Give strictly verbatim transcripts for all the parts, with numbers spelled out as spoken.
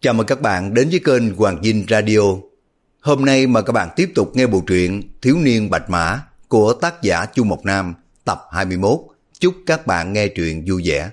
Chào mừng các bạn đến với kênh Hoàng Dinh Radio. Hôm nay mời các bạn tiếp tục nghe bộ truyện Thiếu niên Bạch Mã của tác giả Chu Mộc Nam tập hai mươi mốt. Chúc các bạn nghe truyện vui vẻ.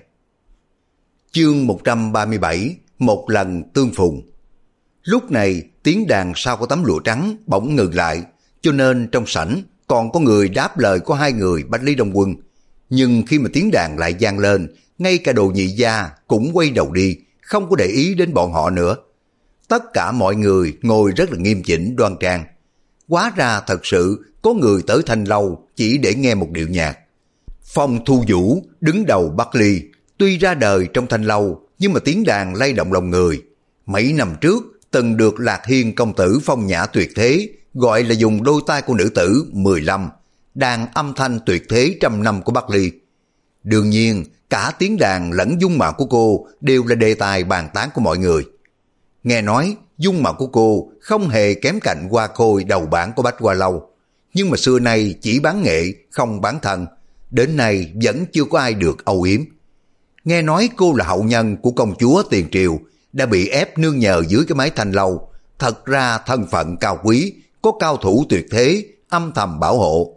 Chương một trăm ba mươi bảy, một lần tương phùng. Lúc này tiếng đàn sau có tấm lụa trắng bỗng ngừng lại, cho nên trong sảnh còn có người đáp lời của hai người Bách Lý Đông Quân. Nhưng khi mà tiếng đàn lại vang lên, ngay cả Đồ Nhị Gia cũng quay đầu đi, không có để ý đến bọn họ nữa. Tất cả mọi người ngồi rất là nghiêm chỉnh đoan trang. Hóa ra thật sự có người tới Thanh Lâu chỉ để nghe một điệu nhạc. Phong Thu Vũ đứng đầu Bắc Ly, tuy ra đời trong Thanh Lâu nhưng mà tiếng đàn lay động lòng người. Mấy năm trước từng được Lạc Hiên công tử phong nhã tuyệt thế, gọi là dùng đôi tay của nữ tử mười lăm, đàn âm thanh tuyệt thế trăm năm của Bắc Ly. Đương nhiên cả tiếng đàn lẫn dung mạo của cô đều là đề tài bàn tán của mọi người. Nghe nói dung mạo của cô không hề kém cạnh Hoa Khôi đầu bảng của Bách Hoa Lâu, nhưng mà xưa nay chỉ bán nghệ không bán thân, đến nay vẫn chưa có ai được âu yếm. Nghe nói cô là hậu nhân của công chúa Tiền Triều, đã bị ép nương nhờ dưới cái mái Thanh Lâu. Thật ra thân phận cao quý, có cao thủ tuyệt thế âm thầm bảo hộ.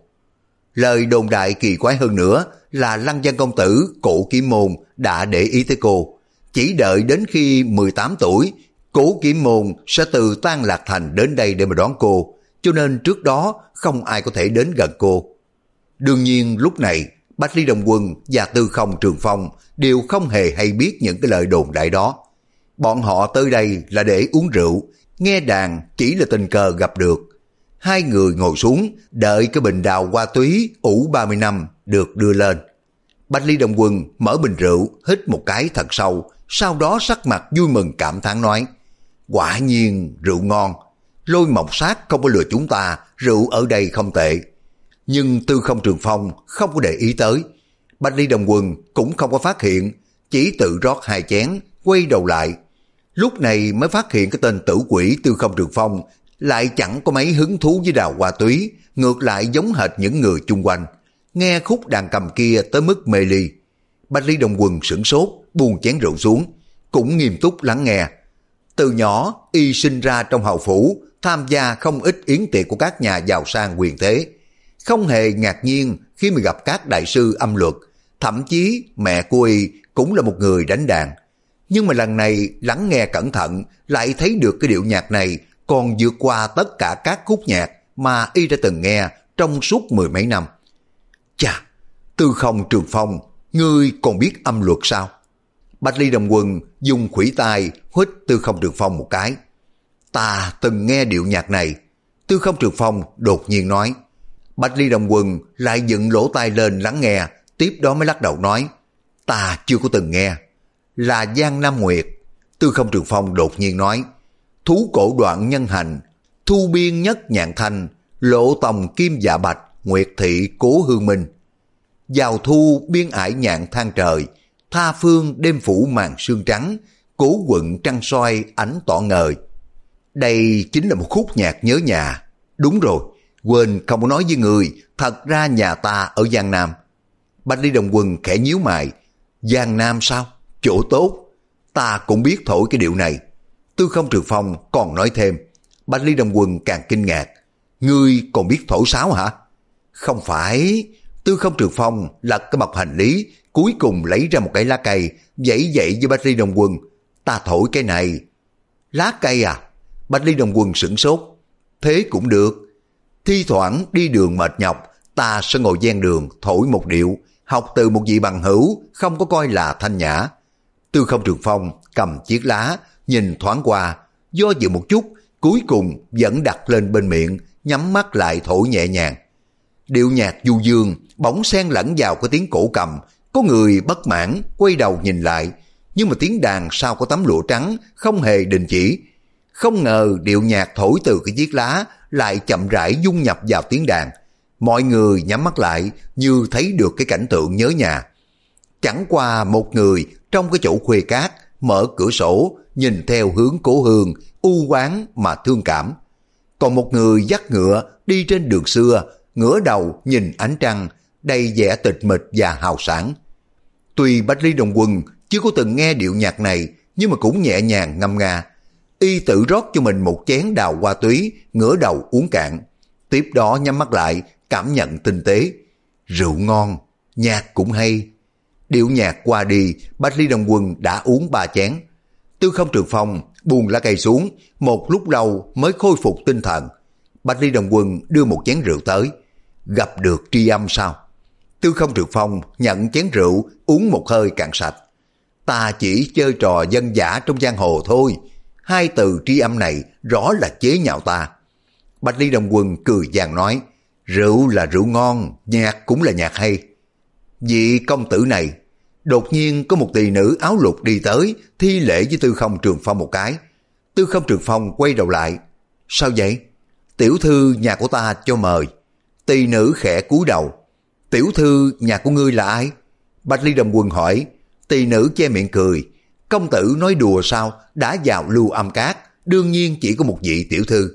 Lời đồn đại kỳ quái hơn nữa là Lăng Vân công tử Cổ Kiếm Môn đã để ý tới cô. Chỉ đợi đến khi mười tám tuổi, Cổ Kiếm Môn sẽ từ Tan Lạc Thành đến đây để mà đón cô, cho nên trước đó không ai có thể đến gần cô. Đương nhiên lúc này Bách Lý Đông Quân và Tư Không Trường Phong đều không hề hay biết những cái lời đồn đại đó. Bọn họ tới đây là để uống rượu, nghe đàn chỉ là tình cờ gặp được. Hai người ngồi xuống đợi cái bình đào hoa túy ủ ba mươi năm được đưa lên. Bách Lý Đông Quân mở bình rượu, hít một cái thật sâu, sau đó sắc mặt vui mừng cảm thán nói: quả nhiên rượu ngon, Lôi Mộc Sát không có lừa chúng ta, rượu ở đây không tệ. Nhưng Tư Không Trường Phong không có để ý tới. Bách Lý Đông Quân cũng không có phát hiện, chỉ tự rót hai chén, quay đầu lại. Lúc này mới phát hiện cái tên tử quỷ Tư Không Trường Phong lại chẳng có mấy hứng thú với đào hoa túy, ngược lại giống hệt những người chung quanh. Nghe khúc đàn cầm kia tới mức mê ly. Bách Lý Đông Quân sửng sốt, buông chén rượu xuống, cũng nghiêm túc lắng nghe. Từ nhỏ y sinh ra trong hầu phủ, tham gia không ít yến tiệc của các nhà giàu sang quyền thế, không hề ngạc nhiên khi mà gặp các đại sư âm luật. Thậm chí mẹ của y cũng là một người đánh đàn. Nhưng mà lần này lắng nghe cẩn thận lại thấy được cái điệu nhạc này còn vượt qua tất cả các khúc nhạc mà y đã từng nghe trong suốt mười mấy năm. Chà, Tư Không Trường Phong, ngươi còn biết âm luật sao? Bách Lý Đông Quân dùng khuỷu tay huýt Tư Không Trường Phong một cái. Ta từng nghe điệu nhạc này. Tư Không Trường Phong đột nhiên nói. Bách Lý Đông Quân lại dựng lỗ tai lên lắng nghe, tiếp đó mới lắc đầu nói: ta chưa có từng nghe. Là Giang Nam Nguyệt. Tư Không Trường Phong đột nhiên nói: thú cổ đoạn nhân hành, thu biên nhất nhạn thanh, lộ tòng kim dạ bạch, nguyệt thị cố hương minh. Vào thu biên ải nhạn than trời, tha phương đêm phủ màn sương trắng, cố quận trăng soi ánh tỏ ngời. Đây chính là một khúc nhạc nhớ nhà. Đúng rồi, quên không có nói với người, thật ra nhà ta ở Giang Nam. Bách Lý Đông Quân khẽ nhíu mày. Giang Nam sao? Chỗ tốt. Ta cũng biết thổi cái điệu này. Tư Không Trường Phong còn nói thêm. Bách Lý Đông Quân càng kinh ngạc. Ngươi còn biết thổi sáo hả? Không phải. Tư Không Trường Phong lật cái bọc hành lý, cuối cùng lấy ra một cái lá cây, vẫy vẫy với Bách Lý Đông Quân. Ta thổi cái này. Lá cây à? Bách Lý Đông Quân sửng sốt. Thế cũng được. Thi thoảng đi đường mệt nhọc, ta sẽ ngồi ven đường thổi một điệu, học từ một vị bằng hữu, không có coi là thanh nhã. Tư Không Trường Phong cầm chiếc lá, nhìn thoáng qua, do dự một chút, cuối cùng vẫn đặt lên bên miệng, nhắm mắt lại thổi nhẹ nhàng. Điệu nhạc du dương bỗng xen lẫn vào cái tiếng cổ cầm. Có người bất mãn quay đầu nhìn lại, nhưng mà tiếng đàn sau có tấm lụa trắng không hề đình chỉ. Không ngờ điệu nhạc thổi từ cái chiếc lá lại chậm rãi dung nhập vào tiếng đàn. Mọi người nhắm mắt lại như thấy được cái cảnh tượng nhớ nhà. Chẳng qua một người trong cái chỗ khuê cát mở cửa sổ nhìn theo hướng cố hương, u oán mà thương cảm. Còn một người dắt ngựa đi trên đường xưa, ngửa đầu nhìn ánh trăng, đầy vẻ tịch mịch và hào sảng. Tuy Bách Lý Đông Quân chưa có từng nghe điệu nhạc này, nhưng mà cũng nhẹ nhàng ngâm nga. Y tự rót cho mình một chén đào hoa túy, ngửa đầu uống cạn. Tiếp đó nhắm mắt lại, cảm nhận tinh tế. Rượu ngon, nhạc cũng hay. Điệu nhạc qua đi, Bách Lý Đông Quân đã uống ba chén. Tư Không Trường Phong buông lá cây xuống, một lúc lâu mới khôi phục tinh thần. Bách Lý Đông Quân đưa một chén rượu tới. Gặp được tri âm sao? Tư Không Trường Phong nhận chén rượu, uống một hơi cạn sạch. Ta chỉ chơi trò dân dã trong giang hồ thôi. Hai từ tri âm này rõ là chế nhạo ta. Bách Lý Đông Quân cười vàng nói, rượu là rượu ngon, nhạc cũng là nhạc hay. Vị công tử này, đột nhiên có một tỳ nữ áo lục đi tới, thi lễ với Tư Không Trường Phong một cái. Tư Không Trường Phong quay đầu lại. Sao vậy? Tiểu thư nhà của ta cho mời. Tỳ nữ khẽ cúi đầu. Tiểu thư nhà của ngươi là ai? Bách Lý Đông Quân hỏi. Tỳ nữ che miệng cười. Công tử nói đùa sao, đã vào Lưu Âm Cát, đương nhiên chỉ có một vị tiểu thư.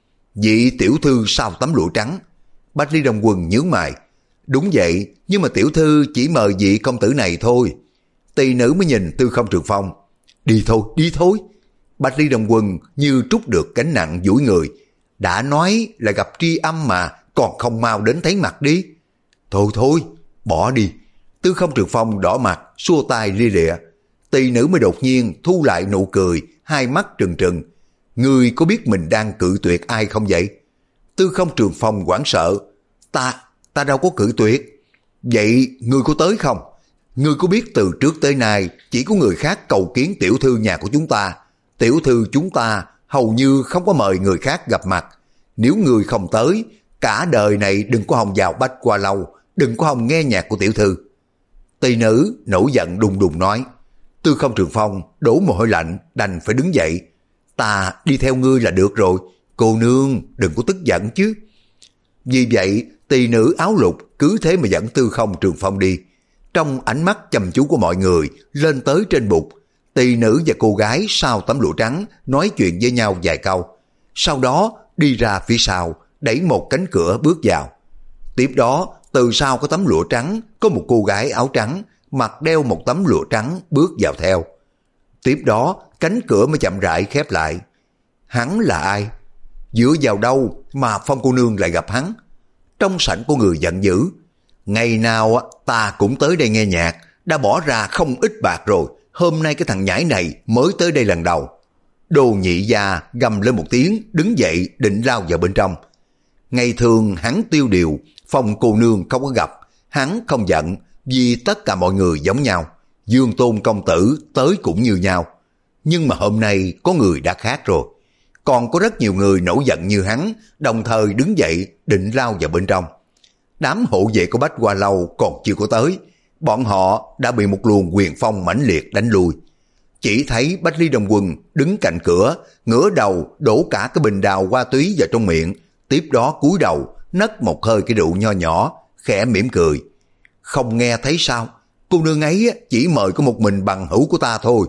Vị tiểu thư sao tấm lụa trắng? Bách Lý Đông Quân nhướng mày. Đúng vậy, nhưng mà tiểu thư chỉ mời vị công tử này thôi. Tỳ nữ mới nhìn Tư Không Trường Phong. Đi thôi, đi thôi. Bách Lý Đông Quân như trút được gánh nặng duỗi người. Đã nói là gặp tri âm mà, còn không mau đến thấy mặt đi. Thôi thôi, bỏ đi. Tư Không Trường Phong đỏ mặt, xua tay lia lịa. Tỳ nữ mới đột nhiên thu lại nụ cười, hai mắt trừng trừng. Ngươi có biết mình đang cự tuyệt ai không vậy? Tư Không Trường Phong hoảng sợ. Ta, ta đâu có cự tuyệt. Vậy ngươi có tới không? Ngươi có biết từ trước tới nay chỉ có người khác cầu kiến tiểu thư nhà của chúng ta. Tiểu thư chúng ta hầu như không có mời người khác gặp mặt. Nếu ngươi không tới, cả đời này đừng có hòng vào Bách Hoa Lâu, đừng có hòng nghe nhạc của tiểu thư. Tỳ nữ nổi giận đùng đùng nói. Tư Không Trường Phong đổ mồ hôi lạnh, đành phải đứng dậy. Ta đi theo ngươi là được rồi, cô nương đừng có tức giận chứ. Vì vậy tỳ nữ áo lục cứ thế mà dẫn Tư Không Trường Phong đi. Trong ánh mắt chăm chú của mọi người lên tới trên bục, tỳ nữ và cô gái sau tấm lụa trắng nói chuyện với nhau vài câu. Sau đó đi ra phía sau, đẩy một cánh cửa bước vào. Tiếp đó từ sau có tấm lụa trắng có một cô gái áo trắng mặt đeo một tấm lụa trắng bước vào theo. Tiếp đó cánh cửa mới chậm rãi khép lại. Hắn là ai? Dựa vào đâu mà Phong cô nương lại gặp hắn? Trong sảnh của người giận dữ. Ngày nào ta cũng tới đây nghe nhạc, đã bỏ ra không ít bạc rồi, hôm nay cái thằng nhãi này mới tới đây lần đầu. Đồ nhị gia gầm lên một tiếng, đứng dậy định lao vào bên trong. Ngày thường hắn tiêu điều, Phong cô nương không có gặp, hắn không giận, vì tất cả mọi người giống nhau. Dương Tôn công tử tới cũng như nhau. Nhưng mà hôm nay có người đã khác rồi. Còn có rất nhiều người nổi giận như hắn, đồng thời đứng dậy định lao vào bên trong. Đám hộ vệ của Bách Hoa Lâu còn chưa có tới, bọn họ đã bị một luồng quyền phong mãnh liệt đánh lui. Chỉ thấy Bách Lý Đông Quân đứng cạnh cửa, ngửa đầu đổ cả cái bình đào hoa túy vào trong miệng, tiếp đó cúi đầu nấc một hơi cái rượu nho nhỏ, khẽ mỉm cười. Không nghe thấy sao? Cô nương ấy chỉ mời có một mình bằng hữu của ta thôi.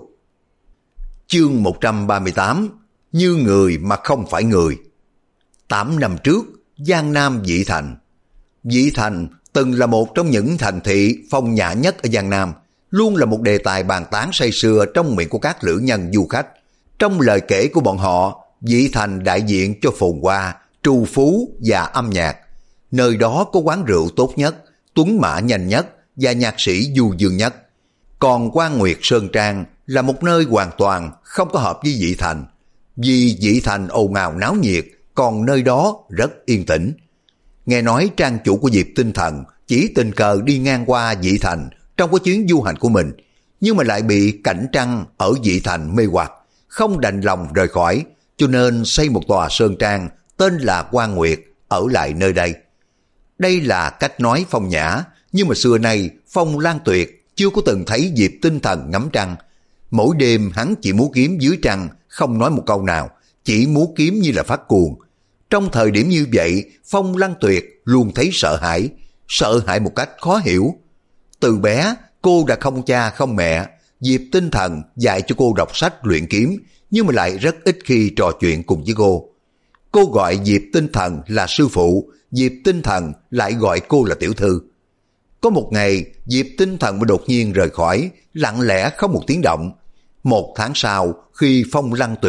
Chương một trăm ba mươi tám. Như người mà không phải người. Tám năm trước, Giang Nam Dị Thành. Dị Thành từng là một trong những thành thị phong nhã nhất ở Giang Nam, luôn là một đề tài bàn tán say sưa trong miệng của các lữ nhân du khách. Trong lời kể của bọn họ, Dị Thành đại diện cho phồn hoa, trù phú và âm nhạc. Nơi đó có quán rượu tốt nhất, tuấn mã nhanh nhất và nhạc sĩ du dương nhất. Còn Quan Nguyệt Sơn Trang là một nơi hoàn toàn không có hợp với Dị Thành. Vì Dị Thành ồn ào náo nhiệt, còn nơi đó rất yên tĩnh. Nghe nói trang chủ của Diệp Tinh Thần chỉ tình cờ đi ngang qua Dị Thành trong cái chuyến du hành của mình, nhưng mà lại bị cảnh trăng ở Dị Thành mê hoặc, không đành lòng rời khỏi, cho nên xây một tòa sơn trang tên là Quan Nguyệt ở lại nơi đây. Đây là cách nói phong nhã, nhưng mà xưa nay Phong Lan Tuyệt chưa có từng thấy Diệp Tinh Thần ngắm trăng. Mỗi đêm hắn chỉ múa kiếm dưới trăng, không nói một câu nào, chỉ múa kiếm như là phát cuồng. Trong thời điểm như vậy, Phong Lan Tuyệt luôn thấy sợ hãi, sợ hãi một cách khó hiểu. Từ bé, cô đã không cha không mẹ, Diệp Tinh Thần dạy cho cô đọc sách luyện kiếm, nhưng mà lại rất ít khi trò chuyện cùng với cô. Cô gọi Diệp Tinh Thần là sư phụ, Diệp Tinh Thần lại gọi cô là tiểu thư. Có một ngày, Diệp Tinh Thần mới đột nhiên rời khỏi, lặng lẽ không một tiếng động. Một tháng sau, khi Phong Lăng Tuyệt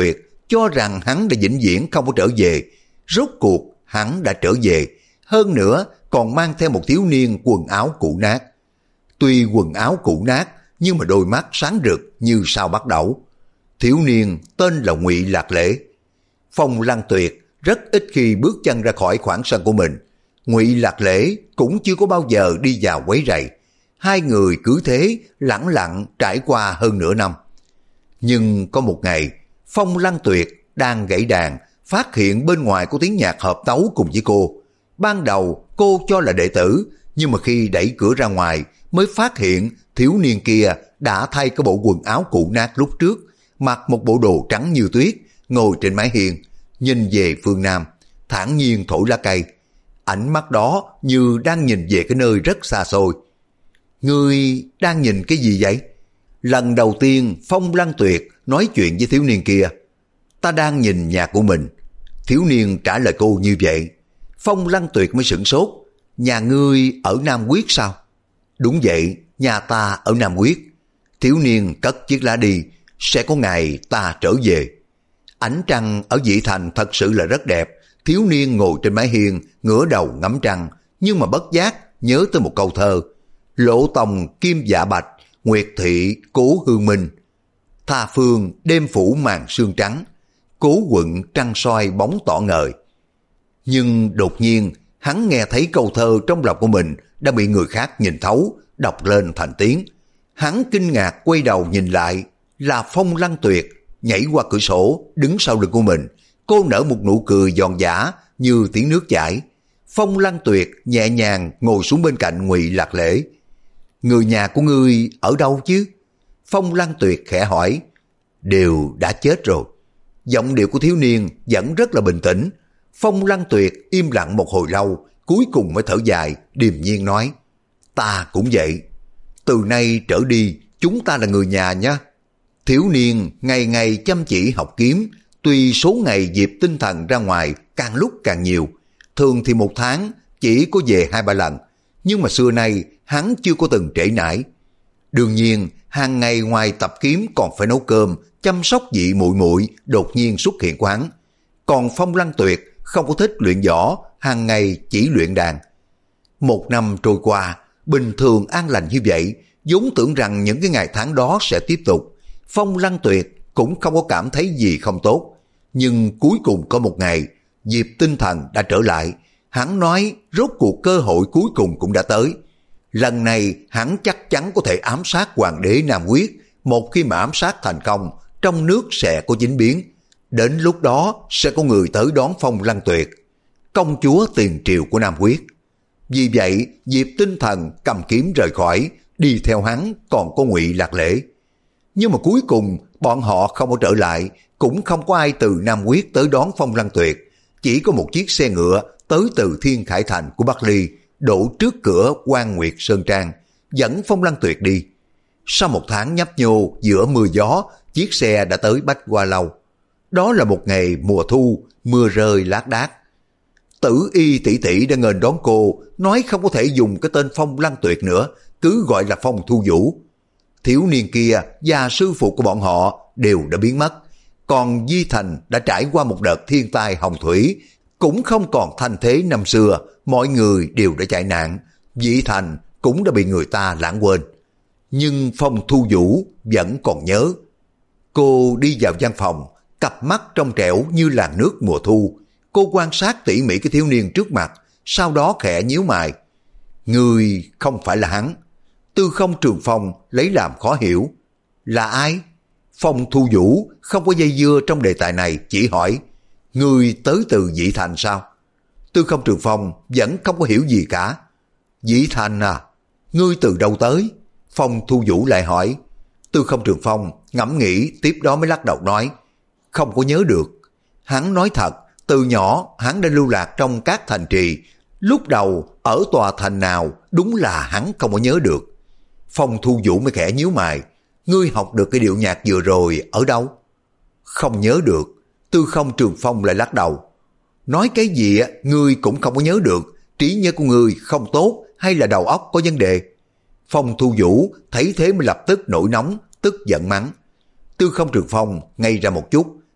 cho rằng hắn đã vĩnh viễn không có trở về. Rốt cuộc hắn đã trở về, hơn nữa còn mang theo một thiếu niên quần áo cũ nát. Tuy quần áo cũ nát, nhưng mà đôi mắt sáng rực như sao bắt đầu. Thiếu niên tên là Ngụy Lạc Lễ. Phong Lăng Tuyệt rất ít khi bước chân ra khỏi khoảng sân của mình. Ngụy Lạc Lễ cũng chưa có bao giờ đi vào quấy rầy. Hai người cứ thế lẳng lặng trải qua hơn nửa năm. Nhưng có một ngày, Phong Lăng Tuyệt đang gảy đàn, phát hiện bên ngoài có tiếng nhạc hợp tấu cùng với cô. Ban đầu cô cho là đệ tử, nhưng mà khi đẩy cửa ra ngoài mới phát hiện thiếu niên kia đã thay cái bộ quần áo cũ nát lúc trước, mặc một bộ đồ trắng như tuyết, ngồi trên mái hiên, nhìn về phương Nam, thản nhiên thổi lá cây. Ánh mắt đó như đang nhìn về cái nơi rất xa xôi. Ngươi đang nhìn cái gì vậy? Lần đầu tiên Phong Lăng Tuyệt nói chuyện với thiếu niên kia. Ta đang nhìn nhà của mình. Thiếu niên trả lời cô như vậy. Phong Lăng Tuyệt mới sửng sốt. Nhà ngươi ở Nam Quyết sao? Đúng vậy, nhà ta ở Nam Quyết. Thiếu niên cất chiếc lá đi. Sẽ có ngày ta trở về. Ánh trăng ở Dị Thành thật sự là rất đẹp. Thiếu niên ngồi trên mái hiên, ngửa đầu ngắm trăng, nhưng mà bất giác nhớ tới một câu thơ. Lộ tòng kim dạ bạch, nguyệt thị cố hương minh. Tha phương đêm phủ màn sương trắng, cố quận trăng soi bóng tỏ ngời. Nhưng đột nhiên hắn nghe thấy câu thơ trong lòng của mình đã bị người khác nhìn thấu, đọc lên thành tiếng. Hắn kinh ngạc quay đầu nhìn lại, là Phong Lăng Tuyệt nhảy qua cửa sổ đứng sau lưng của mình. Cô nở một nụ cười giòn giã như tiếng nước chảy. Phong Lăng Tuyệt nhẹ nhàng ngồi xuống bên cạnh Ngụy Lạc Lễ. Người nhà của ngươi ở đâu chứ? Phong Lăng Tuyệt khẽ hỏi. Đều đã chết rồi. Giọng điệu của thiếu niên vẫn rất là bình tĩnh. Phong Lăng Tuyệt im lặng một hồi lâu, cuối cùng mới thở dài, điềm nhiên nói. Ta cũng vậy. Từ nay trở đi, chúng ta là người nhà nhé. Thiếu niên ngày ngày chăm chỉ học kiếm, tuy số ngày dịp tinh thần ra ngoài càng lúc càng nhiều. Thường thì một tháng chỉ có về hai ba lần, nhưng mà xưa nay hắn chưa có từng trễ nải. Đương nhiên, hàng ngày ngoài tập kiếm còn phải nấu cơm, chăm sóc vị muội muội đột nhiên xuất hiện của hắn. Còn Phong Lăng Tuyệt không có thích luyện võ, hàng ngày chỉ luyện đàn. Một năm trôi qua, bình thường an lành như vậy, vốn tưởng rằng những cái ngày tháng đó sẽ tiếp tục. Phong Lăng Tuyệt cũng không có cảm thấy gì không tốt. Nhưng cuối cùng có một ngày, Diệp Tinh Thần đã trở lại. Hắn nói rốt cuộc cơ hội cuối cùng cũng đã tới. Lần này hắn chắc chắn có thể ám sát hoàng đế Nam Quyết. Một khi mà ám sát thành công, trong nước sẽ có chính biến. Đến lúc đó sẽ có người tới đón Phong Lăng Tuyệt, công chúa tiền triều của Nam Quyết. Vì vậy Diệp Tinh Thần cầm kiếm rời khỏi, đi theo hắn còn có Ngụy Lạc Lễ. Nhưng mà cuối cùng bọn họ không có trở lại, cũng không có ai từ Nam Quyết tới đón Phong Lăng Tuyệt. Chỉ có một chiếc xe ngựa tới từ Thiên Khải Thành của Bắc Ly, đổ trước cửa Quan Nguyệt Sơn Trang, dẫn Phong Lăng Tuyệt đi. Sau một tháng nhấp nhô giữa mưa gió, chiếc xe đã tới Bách Hoa Lâu. Đó là một ngày mùa thu, mưa rơi lác đác. Tử Y tỷ tỷ đã nghênh đón cô, nói không có thể dùng cái tên Phong Lăng Tuyệt nữa, cứ gọi là Phong Thu Vũ. Thiếu niên kia và sư phụ của bọn họ đều đã biến mất. Còn Di Thành đã trải qua một đợt thiên tai hồng thủy, cũng không còn thanh thế năm xưa, mọi người đều đã chạy nạn. Di Thành cũng đã bị người ta lãng quên. Nhưng Phong Thu Vũ vẫn còn nhớ. Cô đi vào văn phòng, cặp mắt trong trẻo như làn nước mùa thu. Cô quan sát tỉ mỉ cái thiếu niên trước mặt, sau đó khẽ nhíu mày. Người không phải là hắn. Tư Không Trường Phong lấy làm khó hiểu. Là ai? Phong Thu Vũ không có dây dưa trong đề tài này, chỉ hỏi. Người tới từ Dị Thành sao? Tư Không Trường Phong vẫn không có hiểu gì cả. Dị Thành à? Ngươi từ đâu tới? Phong Thu Vũ lại hỏi. Tư Không Trường Phong ngẫm nghĩ, tiếp đó mới lắc đầu nói. Không có nhớ được. Hắn nói thật, từ nhỏ hắn đã lưu lạc trong các thành trì. Lúc đầu ở tòa thành nào đúng là hắn không có nhớ được. Phong Thu Vũ mới khẽ nhíu mày. Ngươi học được cái điệu nhạc vừa rồi ở đâu? Không nhớ được. Tư Không Trường Phong lại lắc đầu. Nói cái gì ngươi cũng không có nhớ được. Trí nhớ của ngươi không tốt hay là đầu óc có vấn đề? Phong Thu Vũ thấy thế mới lập tức nổi nóng, tức giận mắng. Tư Không Trường Phong ngay ra một chút,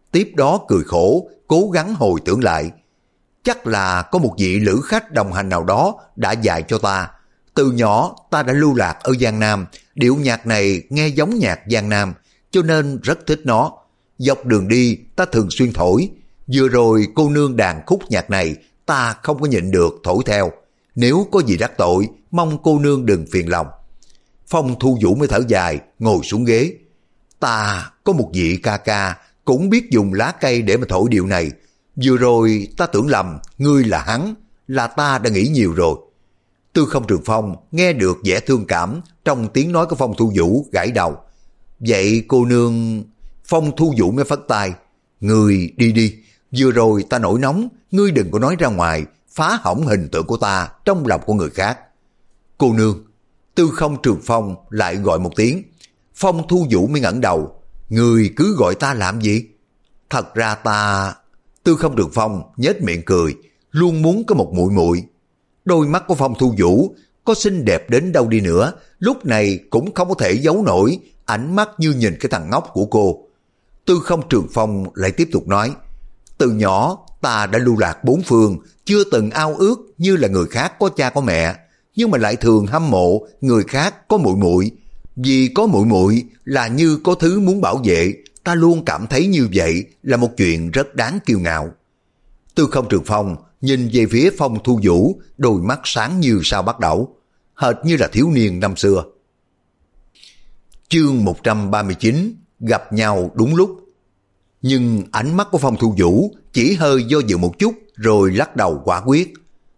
tiếp đó cười khổ, cố gắng hồi tưởng lại. Chắc là có một vị lữ khách đồng hành nào đó đã dạy cho ta. Từ nhỏ ta đã lưu lạc ở Giang Nam, điệu nhạc này nghe giống nhạc Giang Nam, cho nên rất thích nó. Dọc đường đi ta thường xuyên thổi. Vừa rồi cô nương đàn khúc nhạc này ta không có nhịn được thổi theo. Nếu có gì đắc tội, mong cô nương đừng phiền lòng. Phong Thu Vũ mới thở dài, ngồi xuống ghế. Ta có một vị ca ca cũng biết dùng lá cây để mà thổi điệu này. Vừa rồi ta tưởng lầm, ngươi là hắn, là ta đã nghĩ nhiều rồi. Tư Không Trường Phong nghe được vẻ thương cảm trong tiếng nói của Phong Thu Vũ, gãi đầu. Vậy cô nương... Phong Thu Vũ mới phất tay. Ngươi đi đi, vừa rồi ta nổi nóng, ngươi đừng có nói ra ngoài, phá hỏng hình tượng của ta trong lòng của người khác. Cô nương. Tư Không Trường Phong lại gọi một tiếng. Phong Thu Vũ mới ngẩng đầu. Ngươi cứ gọi ta làm gì? Thật ra ta... Tư Không Trường Phong nhếch miệng cười, luôn muốn có một muội muội. Đôi mắt của Phong Thu Vũ có xinh đẹp đến đâu đi nữa, lúc này cũng không có thể giấu nổi ánh mắt như nhìn cái thằng ngốc của cô. Tư Không Trường Phong lại tiếp tục nói, từ nhỏ ta đã lưu lạc bốn phương, chưa từng ao ước như là người khác có cha có mẹ, nhưng mà lại thường hâm mộ người khác có muội muội. Vì có muội muội là như có thứ muốn bảo vệ, ta luôn cảm thấy như vậy là một chuyện rất đáng kiêu ngạo. Tư Không Trường Phong nhìn về phía Phong Thu Vũ, đôi mắt sáng như sao bắt đầu, hệt như là thiếu niên năm xưa. Chương một trăm ba mươi chín, gặp nhau đúng lúc. Nhưng ánh mắt của Phong Thu Vũ chỉ hơi do dự một chút rồi lắc đầu quả quyết.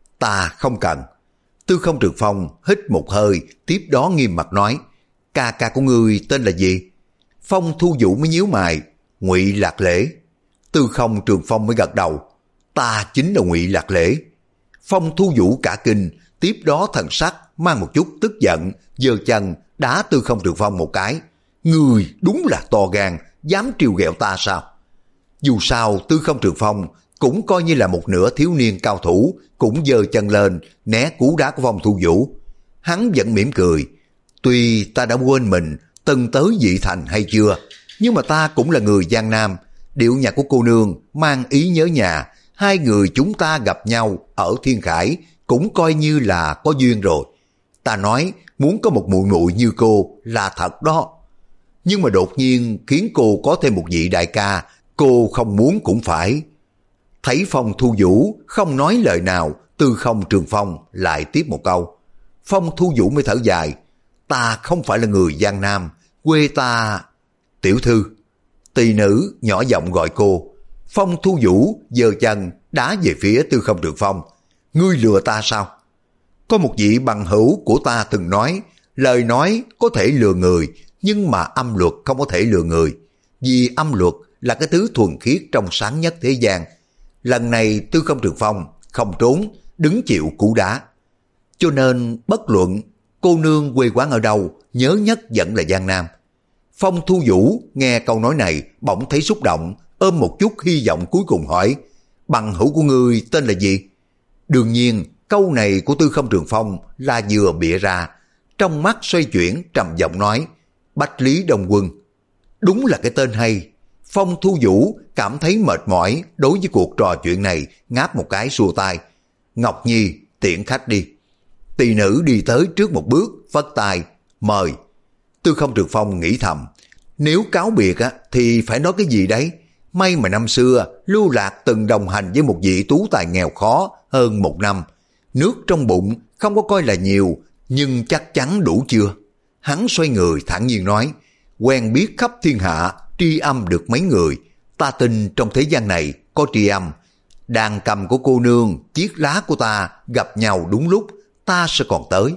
Ta không cần. Tư Không Trường Phong hít một hơi, tiếp đó nghiêm mặt nói, ca ca của ngươi tên là gì? Phong Thu Vũ mới nhíu mày, Ngụy Lạc Lễ. Tư Không Trường Phong mới gật đầu, ta chính là Ngụy Lạc Lễ. Phong Thu Vũ cả kinh, tiếp đó thần sắc mang một chút tức giận, giơ chân đá Tư Không Trường Phong một cái. Ngươi đúng là to gan, dám trêu ghẹo ta sao? Dù sao Tư Không Trường Phong cũng coi như là một nửa thiếu niên cao thủ, cũng giơ chân lên né cú đá của Phong Thu Vũ. Hắn vẫn mỉm cười, tuy ta đã quên mình từng tới Dị Thành hay chưa, nhưng mà ta cũng là người Giang Nam. Điệu nhạc của cô nương mang ý nhớ nhà, hai người chúng ta gặp nhau ở Thiên Khải cũng coi như là có duyên rồi. Ta nói muốn có một muội muội như cô là thật đó. Nhưng mà đột nhiên khiến cô có thêm một vị đại ca, cô không muốn cũng phải. Thấy Phong Thu Vũ không nói lời nào, Tư Không Trường Phong lại tiếp một câu. Phong Thu Vũ mới thở dài, ta không phải là người Giang Nam, quê ta... Tiểu thư. Tỳ nữ nhỏ giọng gọi cô. Phong Thu Vũ giơ chân đá về phía Tư Không Trường Phong. Ngươi lừa ta sao? Có một vị bằng hữu của ta từng nói, lời nói có thể lừa người, nhưng mà âm luật không có thể lừa người. Vì âm luật là cái thứ thuần khiết trong sáng nhất thế gian. Lần này Tư Không Trường Phong không trốn, đứng chịu cú đá. Cho nên bất luận cô nương quê quán ở đâu, nhớ nhất vẫn là Giang Nam. Phong Thu Vũ nghe câu nói này bỗng thấy xúc động, ôm một chút hy vọng cuối cùng hỏi, bằng hữu của ngươi tên là gì? Đương nhiên câu này của Tư Không Trường Phong là vừa bịa ra. Trong mắt xoay chuyển trầm giọng nói, Bách Lý Đông Quân. Đúng là cái tên hay. Phong Thu Vũ cảm thấy mệt mỏi đối với cuộc trò chuyện này, ngáp một cái xua tay. Ngọc Nhi, tiễn khách đi. Tỳ nữ đi tới trước một bước, phất tay, mời. Tư Không Trường Phong nghĩ thầm, nếu cáo biệt á, thì phải nói cái gì đấy? May mà năm xưa Lưu Lạc từng đồng hành với một vị tú tài nghèo khó hơn một năm. Nước trong bụng không có coi là nhiều, nhưng chắc chắn đủ chưa? Hắn xoay người thản nhiên nói, quen biết khắp thiên hạ, tri âm được mấy người. Ta tin trong thế gian này có tri âm. Đàn cầm của cô nương, chiếc lá của ta gặp nhau đúng lúc, ta sẽ còn tới.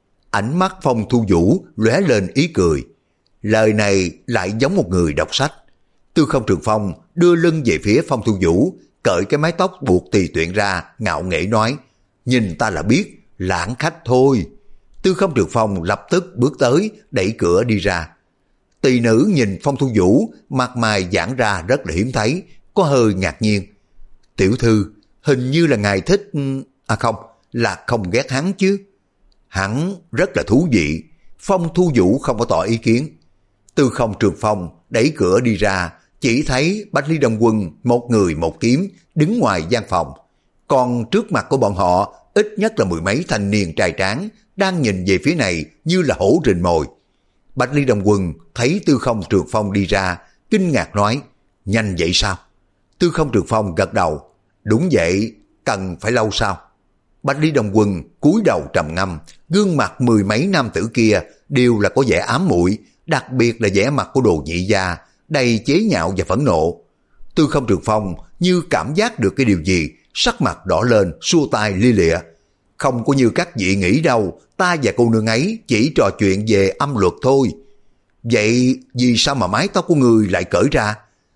Ánh mắt Phong Thu Vũ lóe lên ý cười. Lời này lại giống một người đọc sách. Tư Không Trường Phong đưa lưng về phía Phong Thu Vũ, cởi cái mái tóc buộc tùy tuyện ra, ngạo nghễ nói, nhìn ta là biết, lãng khách thôi. Tư Không Trường Phong lập tức bước tới, đẩy cửa đi ra. Tỳ nữ nhìn Phong Thu Vũ, mặt mày giãn ra rất là hiếm thấy, có hơi ngạc nhiên. Tiểu thư, hình như là ngài thích... À không, là không ghét hắn chứ. Hắn rất là thú vị. Phong Thu Vũ không có tỏ ý kiến. Tư Không Trường Phong đẩy cửa đi ra, Chỉ thấy Bách Lý Đông Quân một người một kiếm đứng ngoài gian phòng, còn trước mặt của bọn họ ít nhất là mười mấy thanh niên trai tráng đang nhìn về phía này như là hổ rình mồi. Bách Lý Đông Quân thấy Tư Không Trường Phong đi ra, kinh ngạc nói, nhanh vậy sao? Tư Không Trường Phong gật đầu, đúng vậy, cần phải lâu sao? Bách Lý Đông Quân cúi đầu trầm ngâm, gương mặt mười mấy nam tử kia đều là có vẻ ám muội, đặc biệt là vẻ mặt của Đồ Nhị Gia đầy chế nhạo và phẫn nộ. Tư Không Trường Phong như cảm giác được cái điều gì, sắc mặt đỏ lên, xua tay lia lịa. Không có như các vị nghĩ đâu, ta và cô nương ấy chỉ trò chuyện về âm luật thôi. Vậy vì sao mà mái tóc của ngươi lại cởi ra?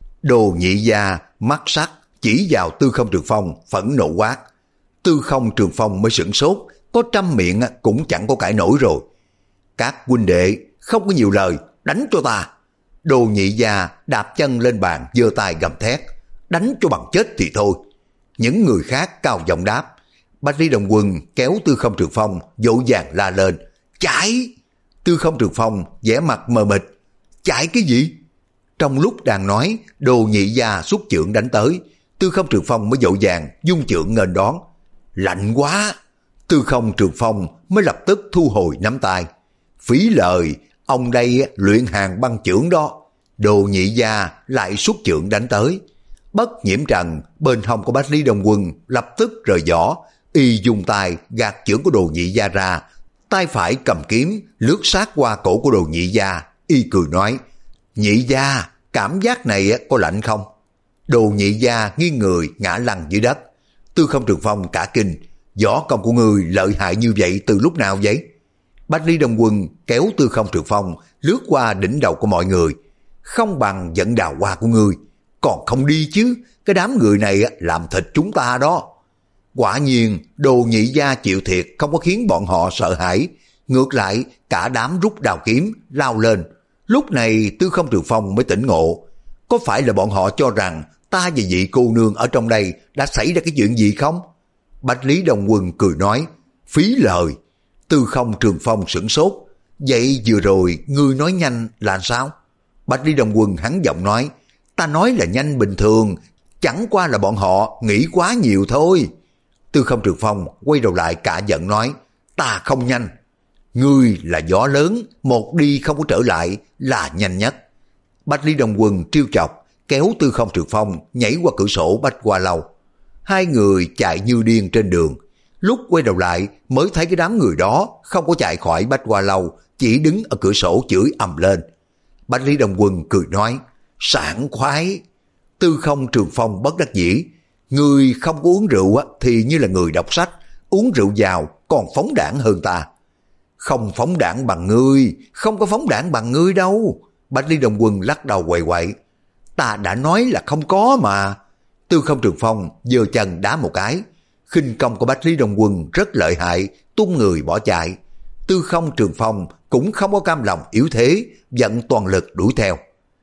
Đồ Nhị Gia mắt sắc chỉ vào Tư Không Trường Phong, phẫn nộ quát. Tư Không Trường Phong mới sửng sốt, có trăm miệng cũng chẳng có cãi nổi rồi. Các huynh đệ không có nhiều lời, đánh cho ta. Đồ Nhị Gia đạp chân lên bàn, giơ tay gầm thét, đánh cho bằng chết thì thôi. Những người khác cao giọng đáp. Bách Lý Đông Quân kéo Tư Không Trường Phong dỗ dàng la lên, chạy. Tư Không Trường Phong vẻ mặt mờ mịt, chạy cái gì? Trong lúc đang nói, Đồ Nhị Gia xuất chưởng đánh tới, Tư Không Trường Phong mới dỗ dàng dung chưởng nghênh đón. Lạnh quá! Tư Không Trường Phong mới lập tức thu hồi nắm tay. Phí lời, ông đây luyện hàng băng chưởng đó. Đồ Nhị Gia lại xuất chưởng đánh tới. Bất Nhiễm Trần bên hông của Bách Lý Đông Quân lập tức rời vỏ, y dùng tay gạt chưởng của Đồ Nhị Gia ra, tay phải cầm kiếm lướt sát qua cổ của Đồ Nhị Gia, y cười nói, Nhị Gia, cảm giác này có lạnh không? Đồ Nhị Gia nghiêng người ngã lăn dưới đất. Tư Không Trường Phong cả kinh, võ công của người lợi hại như vậy từ lúc nào vậy? Bách Lý Đông Quân kéo Tư Không Trường Phong lướt qua đỉnh đầu của mọi người. Không bằng dẫn đào hoa của ngươi, còn không đi chứ, cái đám người này làm thịt chúng ta đó. Quả nhiên Đồ Nhị Gia chịu thiệt không có khiến bọn họ sợ hãi, ngược lại cả đám rút đào kiếm lao lên. Lúc này Tư Không Trường Phong mới tỉnh ngộ, có phải là bọn họ cho rằng ta và vị cô nương ở trong đây đã xảy ra cái chuyện gì không? Bách Lý Đông Quân cười nói, phí lời. Tư Không Trường Phong sửng sốt, vậy vừa rồi ngươi nói nhanh là sao? Bách Lý Đông Quân hắn giọng nói, ta nói là nhanh bình thường, chẳng qua là bọn họ nghĩ quá nhiều thôi. Tư Không Trường Phong quay đầu lại cả giận nói, ta không nhanh. Ngươi là gió lớn, một đi không có trở lại là nhanh nhất. Bách Lý Đông Quân trêu chọc, kéo Tư Không Trường Phong nhảy qua cửa sổ Bách Hoa Lâu. Hai người chạy như điên trên đường, lúc quay đầu lại mới thấy cái đám người đó không có chạy khỏi Bách Hoa Lâu, chỉ đứng ở cửa sổ chửi ầm lên. Bách Lý Đông Quân cười nói, sảng khoái. Tư Không Trường Phong bất đắc dĩ, người không có uống rượu thì như là người đọc sách, uống rượu vào còn phóng đảng hơn ta. Không phóng đảng bằng ngươi, không có phóng đảng bằng ngươi đâu. Bách Lý Đông Quân lắc đầu quậy quậy, ta đã nói là không có mà. Tư Không Trường Phong giơ chân đá một cái, khinh công của Bách Lý Đông Quân rất lợi hại, tung người bỏ chạy. Tư Không Trường Phong cũng không có cam lòng yếu thế, vận toàn lực đuổi theo.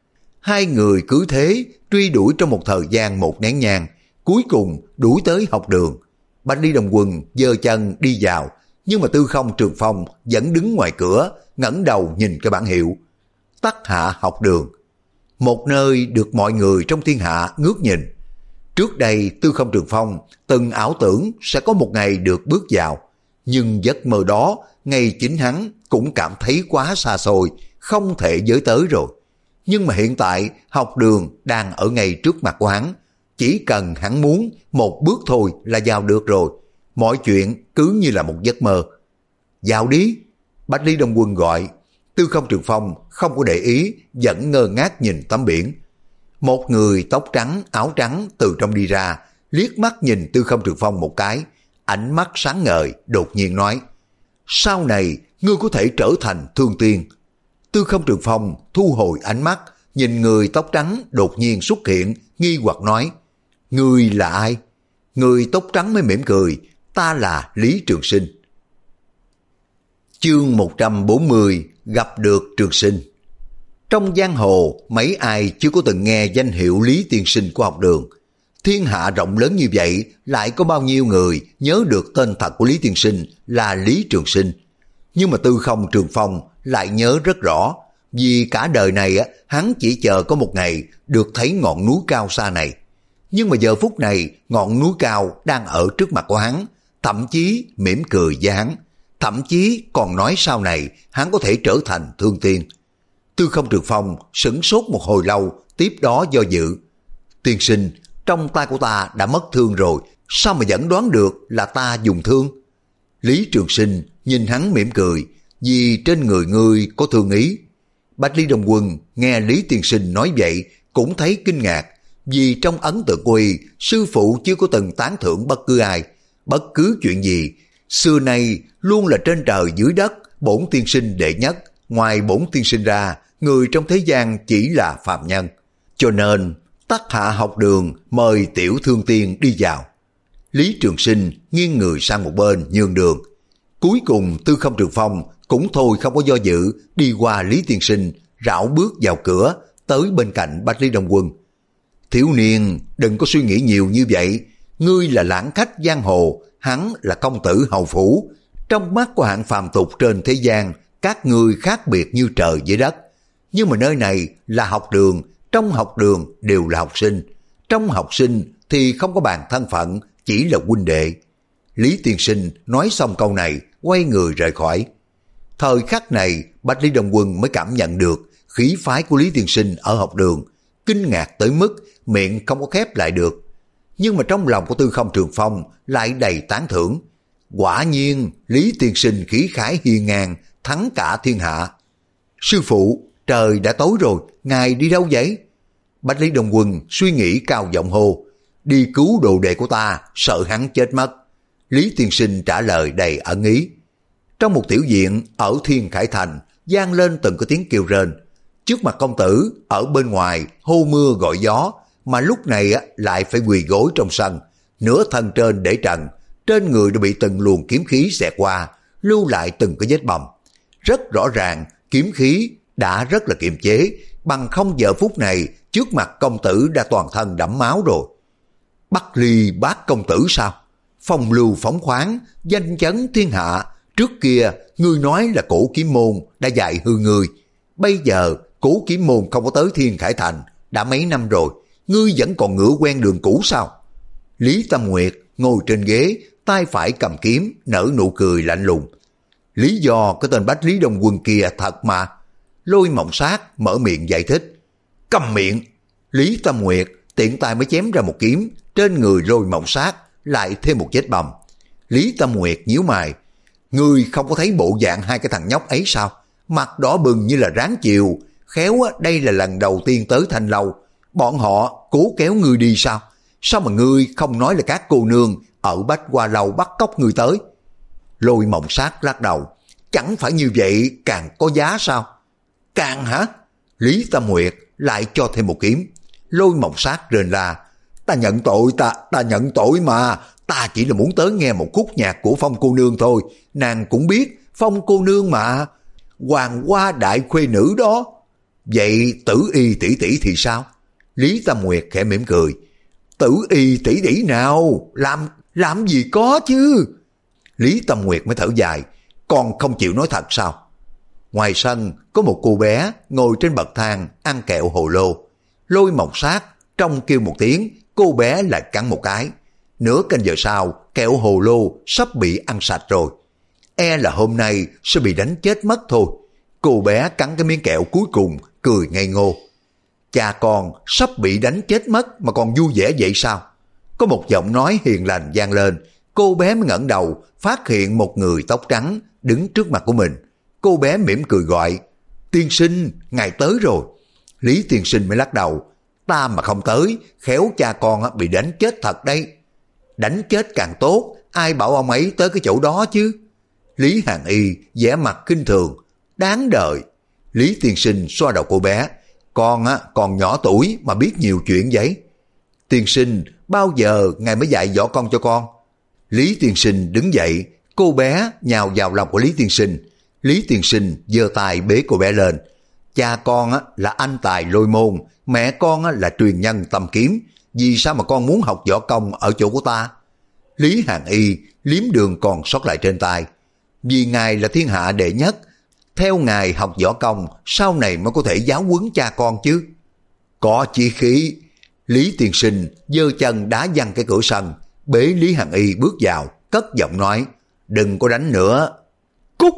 Hai người cứ thế truy đuổi trong một thời gian một nén nhang, cuối cùng đuổi tới học đường. Bách Lý Đông Quân giơ chân đi vào, nhưng mà Tư Không Trường Phong vẫn đứng ngoài cửa, ngẩng đầu nhìn cái bảng hiệu Tắc Hạ học đường, một nơi được mọi người trong thiên hạ ngước nhìn. Trước đây Tư Không Trường Phong từng ảo tưởng sẽ có một ngày được bước vào, nhưng giấc mơ đó ngay chính hắn cũng cảm thấy quá xa xôi, không thể với tới rồi. Nhưng mà hiện tại học đường đang ở ngay trước mặt của hắn, chỉ cần hắn muốn một bước thôi là vào được rồi. Mọi chuyện cứ như là một giấc mơ. Vào đi. Bách Lý Đông Quân gọi. Tư Không Trường Phong không có để ý, vẫn ngơ ngác nhìn tấm biển. Một người tóc trắng, áo trắng từ trong đi ra, liếc mắt nhìn Tư Không Trường Phong một cái, ánh mắt sáng ngời, đột nhiên nói, sau này ngươi có thể trở thành thương tiên. Tư Không Trường Phong thu hồi ánh mắt, nhìn người tóc trắng đột nhiên xuất hiện, nghi hoặc nói, ngươi là ai? Người tóc trắng mới mỉm cười, ta là Lý Trường Sinh. Chương một trăm bốn mươi, gặp được Trường Sinh. Trong giang hồ, mấy ai chưa có từng nghe danh hiệu Lý Tiên Sinh của học đường. Thiên hạ rộng lớn như vậy, lại có bao nhiêu người nhớ được tên thật của Lý Tiên Sinh là Lý Trường Sinh. Nhưng mà Tư Không Trường Phong lại nhớ rất rõ, Vì cả đời này á, hắn chỉ chờ có một ngày được thấy ngọn núi cao xa này. Nhưng mà giờ phút này ngọn núi cao đang ở trước mặt của hắn, thậm chí mỉm cười với hắn, thậm chí còn nói sau này hắn có thể trở thành thương tiên. Tư Không Trường Phong sửng sốt một hồi lâu, tiếp đó do dự. Tiên sinh, trong tay của ta đã mất thương rồi, sao mà vẫn đoán được là ta dùng thương? Lý Trường Sinh nhìn hắn mỉm cười, vì trên người ngươi có thương ý. Bạch Lý Đông Quân nghe Lý Tiên Sinh nói vậy cũng thấy kinh ngạc, vì trong ấn tượng của y, sư phụ chưa có từng tán thưởng bất cứ ai, bất cứ chuyện gì. Xưa nay luôn là trên trời dưới đất, bổn tiên sinh đệ nhất, ngoài bổn tiên sinh ra, người trong thế gian chỉ là phàm nhân. Cho nên, Tắc Hạ học đường mời tiểu thương tiên đi vào. Lý Trường Sinh nghiêng người sang một bên nhường đường. Cuối cùng Tư Không Trường Phong cũng thôi không có do dự, đi qua Lý Tiên Sinh, rảo bước vào cửa, tới bên cạnh Bạch Lý Đông Quân. Thiếu niên, đừng có suy nghĩ nhiều như vậy. Ngươi là lãng khách giang hồ, hắn là công tử hầu phủ. Trong mắt của hạng phàm tục trên thế gian, các ngươi khác biệt như trời với đất. Nhưng mà nơi này là học đường, trong học đường đều là học sinh. Trong học sinh thì không có bàn thân phận, chỉ là huynh đệ. Lý Tiên Sinh nói xong câu này, quay người rời khỏi. Thời khắc này, Bạch Lý Đông Quân mới cảm nhận được khí phái của Lý Tiên Sinh ở học đường, kinh ngạc tới mức miệng không có khép lại được. Nhưng mà trong lòng của Tư Không Trường Phong lại đầy tán thưởng. Quả nhiên, Lý Tiên Sinh khí khái hiên ngang, thắng cả thiên hạ. Sư phụ, trời đã tối rồi, ngài đi đâu vậy? Bạch Lý Đông Quân suy nghĩ cao giọng hô. Đi cứu đồ đệ của ta, sợ hắn chết mất. Lý Tiên Sinh trả lời đầy ẩn ý. Trong một tiểu viện ở Thiên Khải Thành, vang lên từng cái tiếng kêu rên. Trước mặt công tử, ở bên ngoài hô mưa gọi gió, mà lúc này lại phải quỳ gối trong sân, nửa thân trên để trần, trên người đã bị từng luồng kiếm khí xẹt qua, lưu lại từng cái vết bầm. Rất rõ ràng, kiếm khí đã rất là kiềm chế, bằng không giờ phút này trước mặt công tử đã toàn thân đẫm máu rồi. Bắc Ly bác công tử sao? Phong lưu phóng khoáng, danh chấn thiên hạ. Trước kia ngươi nói là Cổ Kiếm Môn đã dạy hư ngươi, bây giờ Cổ Kiếm Môn không có tới Thiên Khải Thành đã mấy năm rồi, ngươi vẫn còn ngựa quen đường cũ sao? Lý Tâm Nguyệt ngồi trên ghế, tay phải cầm kiếm, nở nụ cười lạnh lùng. Lý do cái tên Bách Lý Đông Quân kia thật mà. Lôi Mộng Sát mở miệng giải thích. Câm miệng! Lý Tâm Nguyệt tiện tay mới chém ra một kiếm, trên người Lôi Mộng Sát lại thêm một vết bầm. Lý Tâm Nguyệt nhíu mày. Ngươi không có thấy bộ dạng hai cái thằng nhóc ấy sao? Mặt đỏ bừng như là ráng chiều. Khéo đây là lần đầu tiên tới Thanh Lâu. Bọn họ cố kéo ngươi đi sao? Sao mà ngươi không nói là các cô nương ở Bách Hoa Lâu bắt cóc ngươi tới? Lôi Mộng Sát lắc đầu. Chẳng phải như vậy càng có giá sao? Càng hả? Lý Tâm Nguyệt lại cho thêm một kiếm. Lôi Mộng Sát rền la. Ta nhận tội, ta ta nhận tội mà. Ta chỉ là muốn tới nghe một khúc nhạc của Phong cô nương thôi. Nàng cũng biết Phong cô nương mà. Hoàng hoa đại khuê nữ đó. Vậy Tử Y tỷ tỷ thì sao? Lý Tâm Nguyệt khẽ mỉm cười. Tử Y tỷ tỷ nào? Làm, làm gì có chứ? Lý Tâm Nguyệt mới thở dài. Con không chịu nói thật sao? Ngoài sân có một cô bé ngồi trên bậc thang ăn kẹo hồ lô. Lôi Mộng Sát trong kêu một tiếng, cô bé lại cắn một cái. Nửa canh giờ sau, kẹo hồ lô sắp bị ăn sạch rồi. E là hôm nay sẽ bị đánh chết mất thôi. Cô bé cắn cái miếng kẹo cuối cùng, cười ngây ngô. Cha con sắp bị đánh chết mất mà còn vui vẻ vậy sao? Có một giọng nói hiền lành vang lên. Cô bé mới ngẩng đầu, phát hiện một người tóc trắng đứng trước mặt của mình. Cô bé mỉm cười gọi. Tiên sinh, ngài tới rồi. Lý Tiên Sinh mới lắc đầu. Ta mà không tới, khéo cha con bị đánh chết thật đấy. Đánh chết càng tốt, ai bảo ông ấy tới cái chỗ đó chứ? Lý Hàn Y vẻ mặt khinh thường. Đáng đời. Lý Tiên Sinh xoa đầu cô bé. Con á, còn nhỏ tuổi mà biết nhiều chuyện vậy. Tiên sinh, bao giờ ngài mới dạy dỗ con cho con? Lý Tiên Sinh đứng dậy, cô bé nhào vào lòng của Lý Tiên Sinh. Lý Tiên Sinh giơ tay bế cô bé lên. Cha con á, là anh tài Lôi Môn, mẹ con á, là truyền nhân Tâm Kiếm. Vì sao mà con muốn học võ công ở chỗ của ta? Lý Hàn Y liếm đường còn sót lại trên tay. Vì ngài là thiên hạ đệ nhất, Theo ngài học võ công, sau này mới có thể giáo huấn cha con chứ. Có chí khí. Lý tiên sinh giơ chân đá văng cái cửa sân, bế Lý Hằng Y bước vào, cất giọng nói, đừng có đánh nữa. Cút!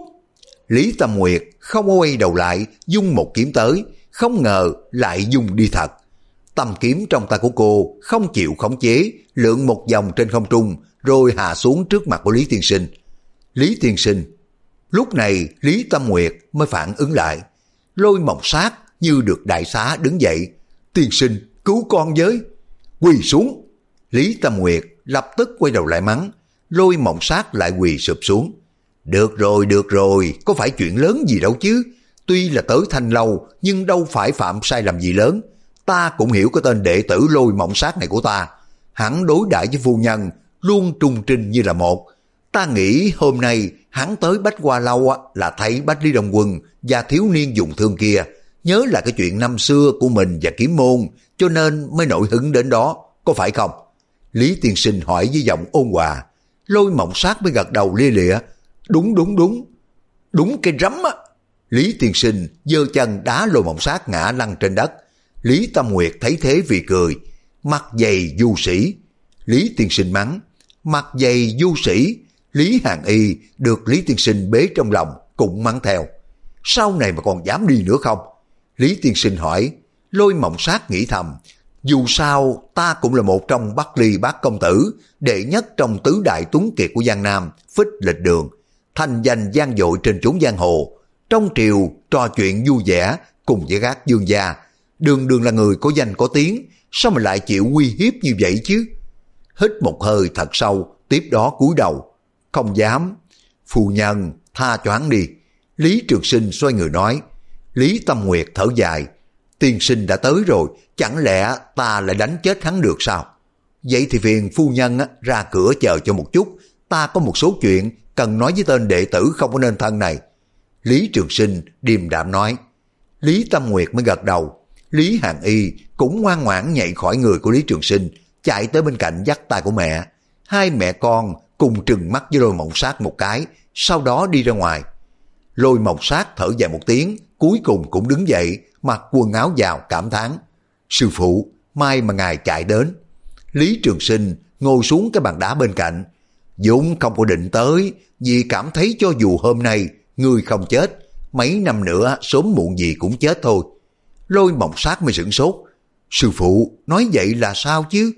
Lý Tâm Nguyệt không quay đầu lại, dung một kiếm tới, không ngờ lại dung đi thật. Tầm kiếm trong tay của cô không chịu khống chế, lượn một vòng trên không trung, rồi hạ xuống trước mặt của Lý tiên sinh. Lý tiên sinh. Lúc này Lý Tâm Nguyệt mới phản ứng lại. Lôi Mộng Sát như được đại xá đứng dậy. Tiên sinh, cứu con với. Quỳ xuống. Lý Tâm Nguyệt lập tức quay đầu lại mắng. Lôi Mộng Sát lại quỳ sụp xuống. Được rồi, được rồi, có phải chuyện lớn gì đâu chứ. Tuy là tới Thanh Lâu, nhưng đâu phải phạm sai lầm gì lớn. Ta cũng hiểu cái tên đệ tử Lôi Mộng Sát này của ta. Hắn đối đãi với phu nhân luôn trung trinh như là một. Ta nghĩ hôm nay hắn tới Bách Hoa Lâu là thấy Bách Lý Đông Quân và thiếu niên dùng thương kia nhớ là cái chuyện năm xưa của mình và Kiếm Môn, cho nên mới nổi hứng đến đó, có phải không? Lý tiên sinh hỏi với giọng ôn hòa. Lôi Mộng Sát mới gật đầu lia lịa. Đúng đúng đúng. Đúng cái rắm á. Lý tiên sinh giơ chân đá Lôi Mộng Sát ngã lăn trên đất. Lý Tâm Nguyệt thấy thế vì cười. Mặt dày du sĩ. Lý tiên sinh mắng. Mặt dày du sĩ. Lý Hàn Y được Lý tiên sinh bế trong lòng cũng mắng theo. Sau này mà còn dám đi nữa không? Lý tiên sinh hỏi. Lôi Mộng Sát nghĩ thầm. Dù sao ta cũng là một trong Bắc Ly bát công tử, đệ nhất trong tứ đại tuấn kiệt của Giang Nam, Phích Lịch Đường, thành danh gian dội trên chốn giang hồ. Trong triều trò chuyện vui vẻ cùng với các dương gia, đường đường là người có danh có tiếng, sao mà lại chịu uy hiếp như vậy chứ? Hít một hơi thật sâu, tiếp đó cúi đầu. Không dám. Phu nhân, tha cho hắn đi. Lý Trường Sinh xoay người nói. Lý Tâm Nguyệt thở dài. Tiên sinh đã tới rồi, chẳng lẽ ta lại đánh chết hắn được sao? Vậy thì phiền phu nhân ra cửa chờ cho một chút, ta có một số chuyện cần nói với tên đệ tử không có nên thân này. Lý Trường Sinh điềm đạm nói. Lý Tâm Nguyệt mới gật đầu. Lý Hàn Y cũng ngoan ngoãn nhảy khỏi người của Lý Trường Sinh, chạy tới bên cạnh dắt tay của mẹ. Hai mẹ con cùng trừng mắt với Lôi Mộng Sát một cái, sau đó đi ra ngoài. Lôi Mộng Sát thở dài một tiếng, cuối cùng cũng đứng dậy, mặc quần áo vào cảm thán. Sư phụ, mai mà ngài chạy đến. Lý Trường Sinh ngồi xuống cái bàn đá bên cạnh. Dũng không có định tới, vì cảm thấy cho dù hôm nay người không chết, mấy năm nữa sớm muộn gì cũng chết thôi. Lôi Mộng Sát mới sửng sốt. Sư phụ, nói vậy là sao chứ?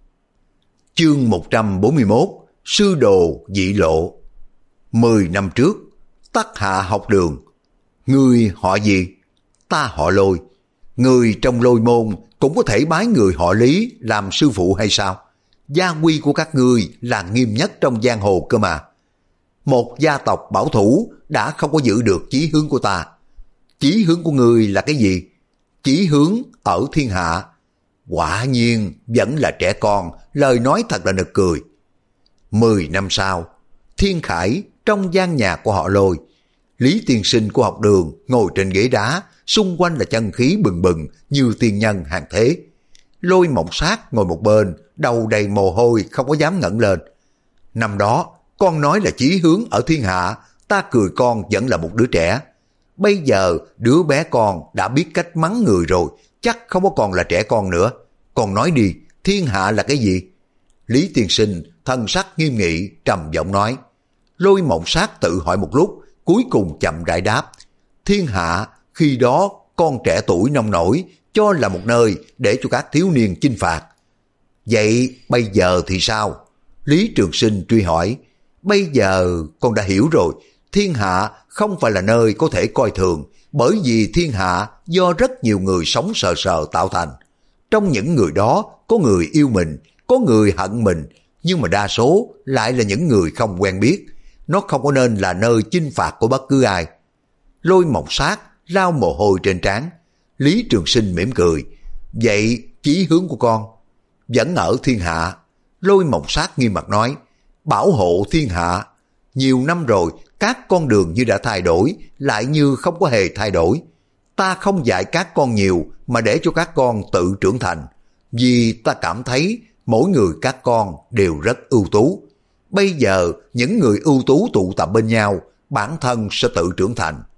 Chương một trăm bốn mươi mốt. Sư đồ dị lộ. Mười năm trước, Tắc Hạ học đường. Ngươi họ gì? Ta họ Lôi. Người trong Lôi môn cũng có thể bái người họ Lý làm sư phụ hay sao? Gia quy của các ngươi là nghiêm nhất trong giang hồ cơ mà. Một gia tộc bảo thủ đã không có giữ được chí hướng của ta. Chí hướng của ngươi là cái gì? Chí hướng ở thiên hạ. Quả nhiên vẫn là trẻ con, lời nói thật là nực cười. Mười năm sau, Thiên Khải trong gian nhà của họ Lôi. Lý tiên sinh của học đường ngồi trên ghế đá, xung quanh là chân khí bừng bừng như tiên nhân hàng thế. Lôi Mộng Sát ngồi một bên, đầu đầy mồ hôi không có dám ngẩng lên. Năm đó, con nói là chí hướng ở thiên hạ, ta cười con vẫn là một đứa trẻ. Bây giờ đứa bé con đã biết cách mắng người rồi, chắc không có còn là trẻ con nữa. Con nói đi, thiên hạ là cái gì? Lý tiên sinh thân sắc nghiêm nghị trầm giọng nói. Lôi Mộng Sát tự hỏi một lúc, cuối cùng chậm rãi đáp. Thiên hạ khi đó con trẻ tuổi nông nổi, cho là một nơi để cho các thiếu niên chinh phạt. Vậy bây giờ thì sao? Lý Trường Sinh truy hỏi. Bây giờ con đã hiểu rồi, thiên hạ không phải là nơi có thể coi thường, bởi vì thiên hạ do rất nhiều người sống sờ sờ tạo thành. Trong những người đó có người yêu mình, có người hận mình, nhưng mà đa số lại là những người không quen biết. Nó không có nên là nơi chinh phạt của bất cứ ai. Lôi Mộng Sát lau mồ hôi trên trán. Lý Trường Sinh mỉm cười. Vậy chí hướng của con? Vẫn ở thiên hạ. Lôi Mộng Sát nghiêm mặt nói. Bảo hộ thiên hạ. Nhiều năm rồi, các con đường như đã thay đổi, lại như không có hề thay đổi. Ta không dạy các con nhiều, mà để cho các con tự trưởng thành. Vì ta cảm thấy mỗi người các con đều rất ưu tú. Bây giờ những người ưu tú tụ tập bên nhau, bản thân sẽ tự trưởng thành.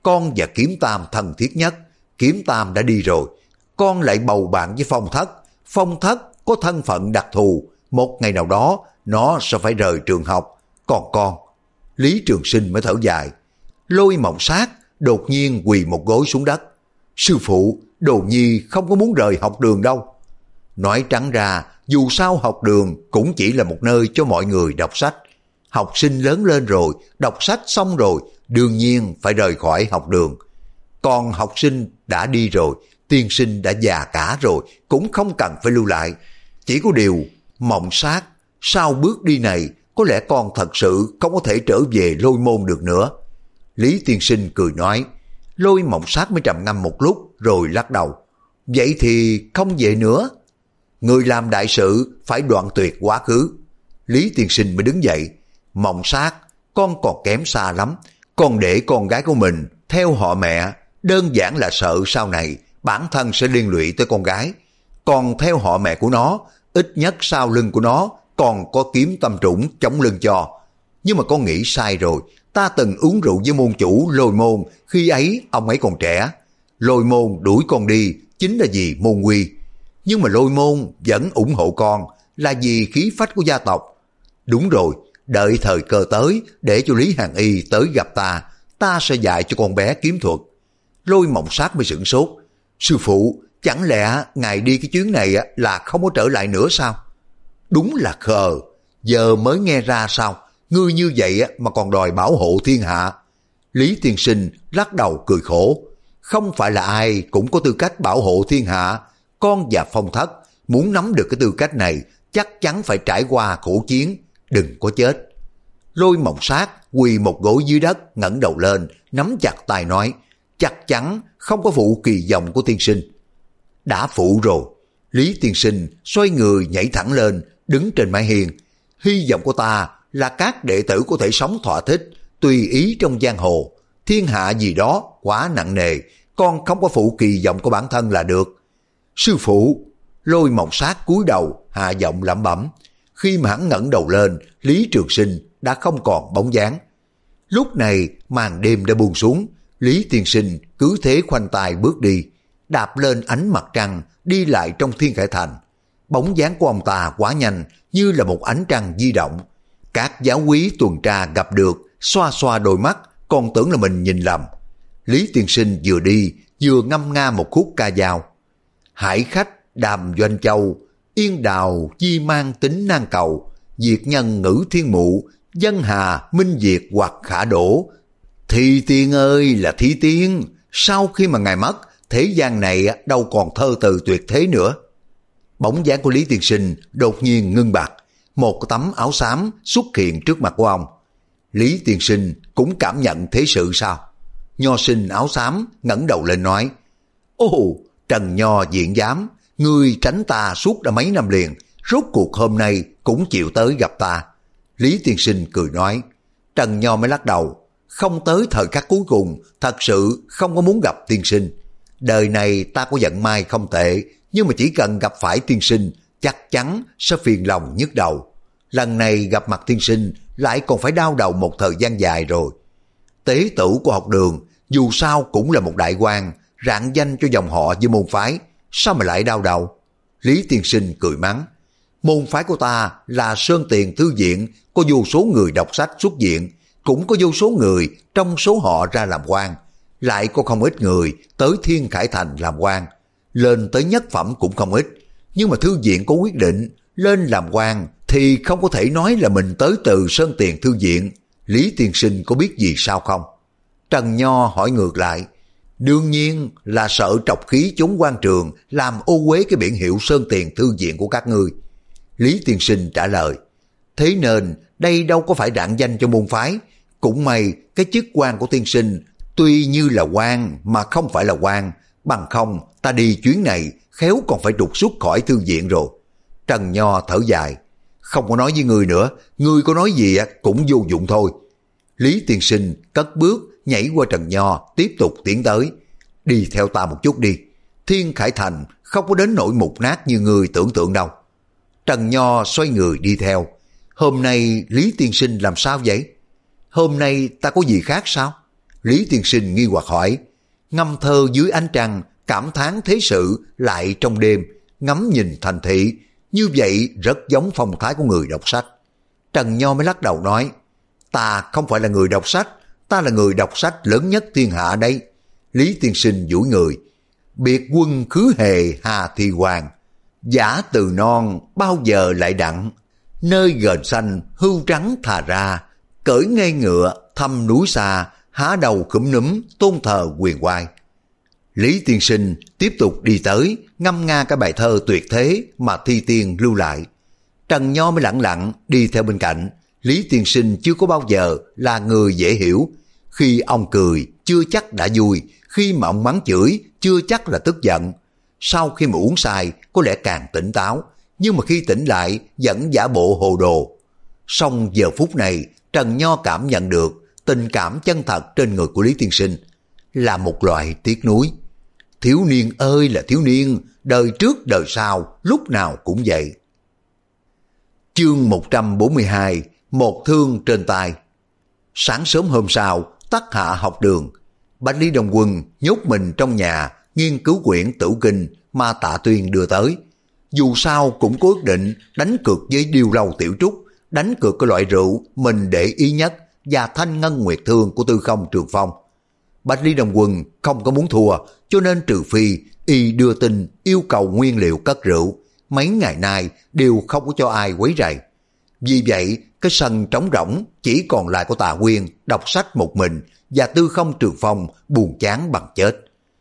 con và Kiếm Tam thân thiết nhất. Kiếm Tam đã đi rồi, con lại bầu bạn với Phong Thất. Phong Thất có thân phận đặc thù, một ngày nào đó nó sẽ phải rời trường học. Còn con, Lý Trường Sinh mới thở dài. Lôi Mộng Sát đột nhiên quỳ một gối xuống đất. Sư phụ, Đồ Nhi không có muốn rời học đường đâu. Nói trắng ra, dù sao học đường cũng chỉ là một nơi cho mọi người đọc sách. Học sinh lớn lên rồi, đọc sách xong rồi, đương nhiên phải rời khỏi học đường. Còn học sinh đã đi rồi, tiên sinh đã già cả rồi, cũng không cần phải lưu lại. Chỉ có điều, Mộng Sát, sau bước đi này, có lẽ con thật sự không có thể trở về Lôi Môn được nữa. Lý tiên sinh cười nói. Lôi Mộng Sát mới trầm ngâm một lúc rồi lắc đầu. Vậy thì không về nữa. Người làm đại sự phải đoạn tuyệt quá khứ. Lý tiên sinh mới đứng dậy. Mộng Sát, con còn kém xa lắm. Con để con gái của mình theo họ mẹ, đơn giản là sợ sau này bản thân sẽ liên lụy tới con gái. Còn theo họ mẹ của nó, ít nhất sau lưng của nó còn có Kiếm Tâm Trũng chống lưng cho. Nhưng mà con nghĩ sai rồi. Ta từng uống rượu với môn chủ Lôi Môn, khi ấy ông ấy còn trẻ. Lôi Môn đuổi con đi chính là vì môn quy. Nhưng mà Lôi Môn vẫn ủng hộ con là vì khí phách của gia tộc. Đúng rồi, đợi thời cơ tới để cho Lý Hàn Y tới gặp ta, ta sẽ dạy cho con bé kiếm thuật. Lôi Mộng Sát mới sửng sốt. Sư phụ, chẳng lẽ ngài đi cái chuyến này là không có trở lại nữa sao? Đúng là khờ, giờ mới nghe ra sao? Ngươi như vậy mà còn đòi bảo hộ thiên hạ. Lý tiên sinh lắc đầu cười khổ. Không phải là ai cũng có tư cách bảo hộ thiên hạ. Con và Phong Thất muốn nắm được cái tư cách này chắc chắn phải trải qua khổ chiến, đừng có chết. Lôi Mộng Sát quỳ một gối dưới đất, ngẩng đầu lên, nắm chặt tay nói. Chắc chắn không có phụ kỳ vọng của tiên sinh. Đã phụ rồi. Lý tiên sinh xoay người nhảy thẳng lên, đứng trên mái hiên. Hy vọng của ta là các đệ tử có thể sống thỏa thích, tùy ý trong giang hồ. Thiên hạ gì đó quá nặng nề, con không có phụ kỳ vọng của bản thân là được. Sư phụ, Lôi Mộng Sát cúi đầu, hạ giọng lẩm bẩm. Khi mà hắn ngẩng đầu lên, Lý Trường Sinh đã không còn bóng dáng. Lúc này màn đêm đã buông xuống, Lý tiên sinh cứ thế khoanh tay bước đi, đạp lên ánh mặt trăng, đi lại trong Thiên Khải Thành. Bóng dáng của ông ta quá nhanh, như là một ánh trăng di động. Các giáo úy tuần tra gặp được, xoa xoa đôi mắt, còn tưởng là mình nhìn lầm. Lý tiên sinh vừa đi, vừa ngâm nga một khúc ca dao. Hải khách đàm doanh châu, yên đào chi mang tính nan cầu. Diệt nhân ngữ thiên mụ, dân hà minh diệt hoặc khả đổ. Thi tiên ơi là thi tiên, sau khi mà ngài mất, thế gian này đâu còn thơ từ tuyệt thế nữa. Bóng dáng của Lý tiên sinh đột nhiên ngưng bặt, một tấm áo xám xuất hiện trước mặt của ông. Lý tiên sinh cũng cảm nhận thế sự sao? Nho sinh áo xám ngẩng đầu lên nói. Ồ, Trần Nho diện giám, ngươi tránh ta suốt đã mấy năm liền, rốt cuộc hôm nay cũng chịu tới gặp ta. Lý tiên sinh cười nói. Trần Nho mới lắc đầu. Không tới thời khắc cuối cùng, thật sự không có muốn gặp tiên sinh. Đời này ta có vận may không tệ, nhưng mà chỉ cần gặp phải tiên sinh, chắc chắn sẽ phiền lòng nhức đầu. Lần này gặp mặt tiên sinh, lại còn phải đau đầu một thời gian dài rồi. Tế tử của học đường, dù sao cũng là một đại quan, rạng danh cho dòng họ với môn phái, sao mà lại đau đầu? Lý tiên sinh cười mắng. Môn phái của ta là Sơn Tiền Thư Viện, có vô số người đọc sách xuất viện, cũng có vô số người trong số họ ra làm quan, lại có không ít người tới Thiên Khải Thành làm quan, lên tới nhất phẩm cũng không ít. Nhưng mà thư viện có quyết định, lên làm quan thì không có thể nói là mình tới từ Sơn Tiền Thư Viện. Lý tiên sinh có biết gì sao không? Trần Nho hỏi ngược lại. Đương nhiên là sợ trọc khí chốn quan trường, làm ô uế cái biển hiệu Sơn Tiền Thư Viện của các ngươi. Lý tiên sinh trả lời. Thế nên đây đâu có phải rạng danh cho môn phái. Cũng may cái chức quan của tiên sinh tuy như là quan mà không phải là quan, bằng không ta đi chuyến này khéo còn phải trục xuất khỏi thư viện rồi. Trần Nho thở dài. Không có nói với ngươi nữa, ngươi có nói gì cũng vô dụng thôi. Lý tiên sinh cất bước nhảy qua Trần Nho, tiếp tục tiến tới. Đi theo ta một chút đi, Thiên Khải Thành không có đến nỗi mục nát như ngươi tưởng tượng đâu. Trần Nho xoay người đi theo. Hôm nay Lý tiên sinh làm sao vậy? Hôm nay ta có gì khác sao? Lý Tiên Sinh nghi hoặc hỏi. Ngâm thơ dưới ánh trăng, cảm thán thế sự lại trong đêm, ngắm nhìn thành thị, như vậy rất giống phong thái của người đọc sách. Trần Nho mới lắc đầu nói, ta không phải là người đọc sách, ta là người đọc sách lớn nhất thiên hạ đây. Lý Tiên Sinh duỗi người, biệt quân khứ hề hà thi hoàng, giả từ non bao giờ lại đặng, nơi gền xanh hưu trắng thà ra, cởi ngay ngựa thăm núi xa, há đầu khúm núm tôn thờ quyền oai. Lý Tiên Sinh tiếp tục đi tới, ngâm nga cái bài thơ tuyệt thế mà thi tiên lưu lại. Trần Nho mới lặng lặng đi theo bên cạnh. Lý Tiên Sinh chưa có bao giờ là người dễ hiểu. Khi ông cười chưa chắc đã vui, khi mà ông mắng chửi chưa chắc là tức giận. Sau khi mà uống say có lẽ càng tỉnh táo, nhưng mà khi tỉnh lại vẫn giả bộ hồ đồ. Song giờ phút này Trần Nho cảm nhận được tình cảm chân thật trên người của Lý Tiên Sinh là một loại tiếc nuối. Thiếu niên ơi là thiếu niên, đời trước đời sau lúc nào cũng vậy. Chương một trăm bốn mươi hai, một thương trên tay. Sáng sớm hôm sau, Tắc Hạ học đường, Bạch Lý Đồng Quân nhốt mình trong nhà nghiên cứu quyển Tử Kinh mà Tạ Tuyên đưa tới. Dù sao cũng có ước định đánh cược với Điêu Lâu Tiểu Trúc, đánh cược cái loại rượu mình để ý nhất và thanh ngân nguyệt thương của Tư Không Trường Phong. Bạch Lý Đồng Quân không có muốn thua, cho nên trừ phi y đưa tin yêu cầu nguyên liệu cất rượu, mấy ngày nay đều không có cho ai quấy rầy. Vì vậy, cái sân trống rỗng chỉ còn lại của Tạ Quyên đọc sách một mình và Tư Không Trường Phong buồn chán bằng chết.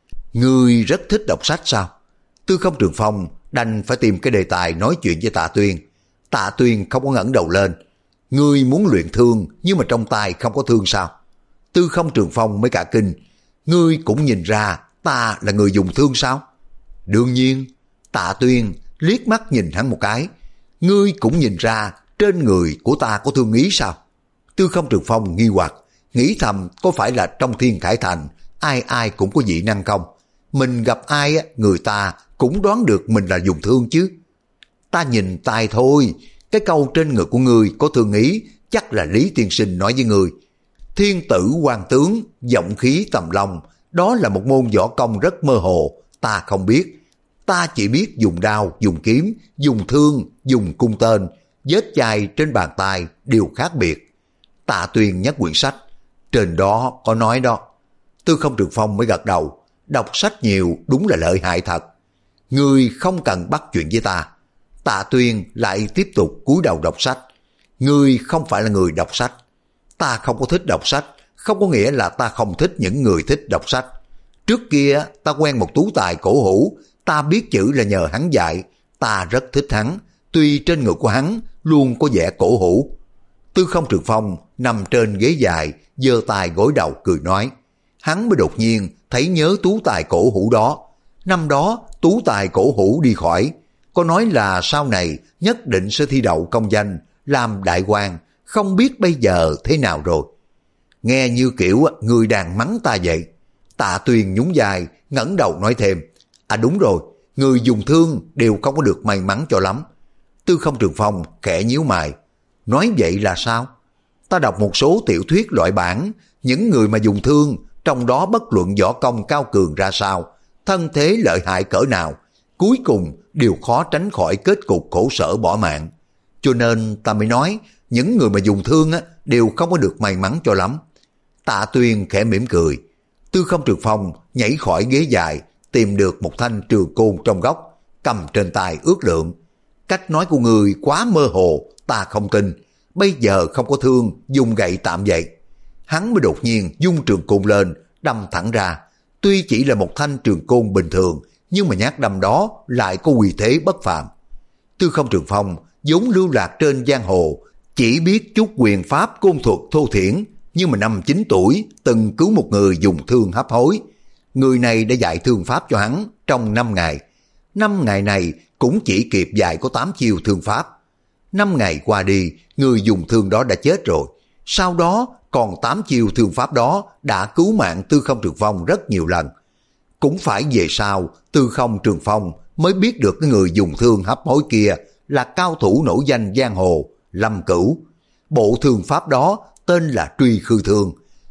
Ngươi rất thích đọc sách sao? Tư Không Trường Phong đành phải tìm cái đề tài nói chuyện với Tạ Tuyên. Tạ Tuyên không có ngẩng đầu lên. Ngươi muốn luyện thương nhưng mà trong tay không có thương sao? Tư Không Trường Phong mới cả kinh. Ngươi cũng nhìn ra ta là người dùng thương sao? Đương nhiên. Tạ Tuyên liếc mắt nhìn hắn một cái. Ngươi cũng nhìn ra trên người của ta có thương ý sao? Tư Không Trường Phong nghi hoặc, nghĩ thầm có phải là trong Thiên Khải Thành ai ai cũng có dị năng không? Mình gặp ai người ta cũng đoán được mình là dùng thương chứ. Ta nhìn tay thôi, cái câu trên người của ngươi có thương ý chắc là Lý Tiên Sinh nói với ngươi. Thiên tử quan tướng, giọng khí tầm long, đó là một môn võ công rất mơ hồ, ta không biết. Ta chỉ biết dùng đao, dùng kiếm, dùng thương, dùng cung tên, vết chai trên bàn tay đều khác biệt. Tạ Tuyên nhắc quyển sách, trên đó có nói đó. Tư Không Trường Phong mới gật đầu, đọc sách nhiều đúng là lợi hại thật. Ngươi không cần bắt chuyện với ta. Tạ Tuyên lại tiếp tục cúi đầu đọc sách. Ngươi không phải là người đọc sách. Ta không có thích đọc sách, không có nghĩa là ta không thích những người thích đọc sách. Trước kia ta quen một tú tài cổ hủ, ta biết chữ là nhờ hắn dạy, ta rất thích hắn, tuy trên người của hắn luôn có vẻ cổ hủ. Tư Không Trường Phong nằm trên ghế dài, giơ tay gối đầu cười nói. Hắn mới đột nhiên thấy nhớ tú tài cổ hủ đó. Năm đó tú tài cổ hủ đi khỏi, có nói là sau này nhất định sẽ thi đậu công danh, làm đại quan, không biết bây giờ thế nào rồi. Nghe như kiểu người đàn mắng ta vậy. Tạ Tuyên nhún vai, ngẩng đầu nói thêm. À đúng rồi, người dùng thương đều không có được may mắn cho lắm. Tư Không Trường Phong khẽ nhíu mày. Nói vậy là sao? Ta đọc một số tiểu thuyết loại bản, những người mà dùng thương, trong đó bất luận võ công cao cường ra sao, thân thế lợi hại cỡ nào, cuối cùng đều khó tránh khỏi kết cục khổ sở bỏ mạng. Cho nên ta mới nói, những người mà dùng thương á, đều không có được may mắn cho lắm. Tạ Tuyên khẽ mỉm cười. Tư Không Trường Phong nhảy khỏi ghế dài, tìm được một thanh trường côn trong góc, cầm trên tay ước lượng. Cách nói của người quá mơ hồ, ta không tin. Bây giờ không có thương, dùng gậy tạm vậy. Hắn mới đột nhiên dung trường côn lên, đâm thẳng ra. Tuy chỉ là một thanh trường côn bình thường, nhưng mà nhát đâm đó lại có uy thế bất phàm. Tư Không Trường Phong vốn lưu lạc trên giang hồ, chỉ biết chút quyền pháp côn thuật thô thiển, nhưng mà năm chín tuổi từng cứu một người dùng thương hấp hối. Người này đã dạy thương pháp cho hắn trong năm ngày. Năm ngày này cũng chỉ kịp dạy có tám chiêu thương pháp. Năm ngày qua đi, người dùng thương đó đã chết rồi. Sau đó còn tám chiêu thương pháp đó đã cứu mạng Tư Không Trường Phong rất nhiều lần. Cũng phải về sau Tư Không Trường Phong mới biết được cái người dùng thương hấp hối kia là cao thủ nổi danh giang hồ Lâm Cửu. Bộ thương pháp đó tên là Truy Khư Thương.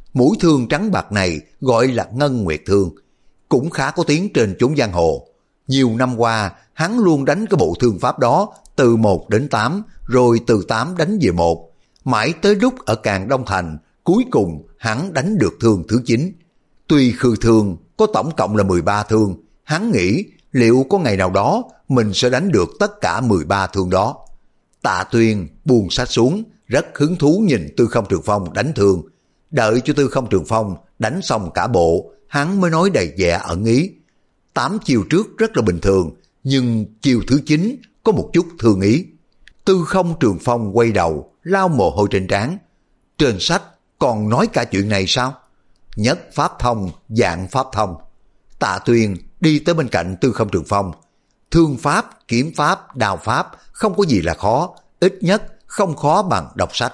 Mũi thương trắng bạc này gọi là Ngân Nguyệt Thương, cũng khá có tiếng trên chốn giang hồ. Nhiều năm qua, hắn luôn đánh cái bộ thương pháp đó từ một đến tám, rồi từ tám đánh về một. Mãi tới lúc ở Càn Đông Thành, cuối cùng hắn đánh được thương thứ chín. Tuy khư thương có tổng cộng là mười ba thương, hắn nghĩ liệu có ngày nào đó mình sẽ đánh được tất cả mười ba thương đó. Tạ Tuyên buông sách xuống, rất hứng thú nhìn Tư Không Trường Phong đánh thương. Đợi cho Tư Không Trường Phong đánh xong cả bộ, hắn mới nói đầy vẻ ẩn ý. Tám chiều trước rất là bình thường, nhưng chiều thứ chín có một chút thương ý. Tư Không Trường Phong quay đầu, lau mồ hôi trên trán. Trên sách còn nói cả chuyện này sao? Nhất pháp thông, dạng pháp thông. Tạ Tuyên đi tới bên cạnh Tư Không Trường Phong. Thương pháp, kiếm pháp, đao pháp không có gì là khó, ít nhất không khó bằng đọc sách.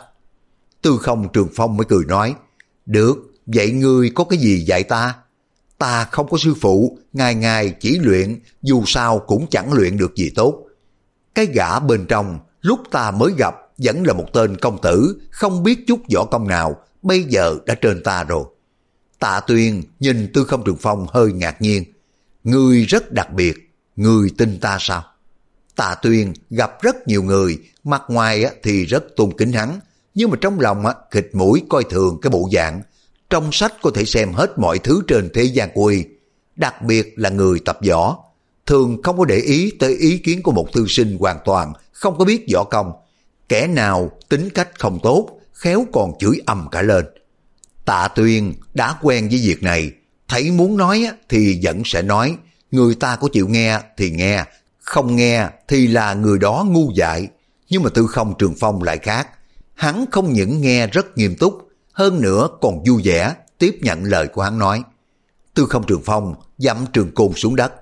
Tư Không Trường Phong mới cười nói, được, vậy ngươi có cái gì dạy ta? Ta không có sư phụ, ngày ngày chỉ luyện, dù sao cũng chẳng luyện được gì tốt. Cái gã bên trong, lúc ta mới gặp, vẫn là một tên công tử, không biết chút võ công nào, bây giờ đã trên ta rồi. Tạ Tuyên nhìn Tư Không Trường Phong hơi ngạc nhiên. Ngươi rất đặc biệt, ngươi tin ta sao? Tạ Tuyên gặp rất nhiều người, mặt ngoài thì rất tôn kính hắn, nhưng mà trong lòng khịt mũi coi thường cái bộ dạng. Trong sách có thể xem hết mọi thứ trên thế gian của y, đặc biệt là người tập võ, thường không có để ý tới ý kiến của một thư sinh hoàn toàn không có biết võ công. Kẻ nào tính cách không tốt, khéo còn chửi ầm cả lên. Tạ Tuyên đã quen với việc này, thấy muốn nói thì vẫn sẽ nói, người ta có chịu nghe thì nghe, không nghe thì là người đó ngu dại. Nhưng mà Tư Không Trường Phong lại khác, hắn không những nghe rất nghiêm túc, hơn nữa còn vui vẻ tiếp nhận lời của hắn nói. Tư Không Trường Phong dậm trường côn xuống đất.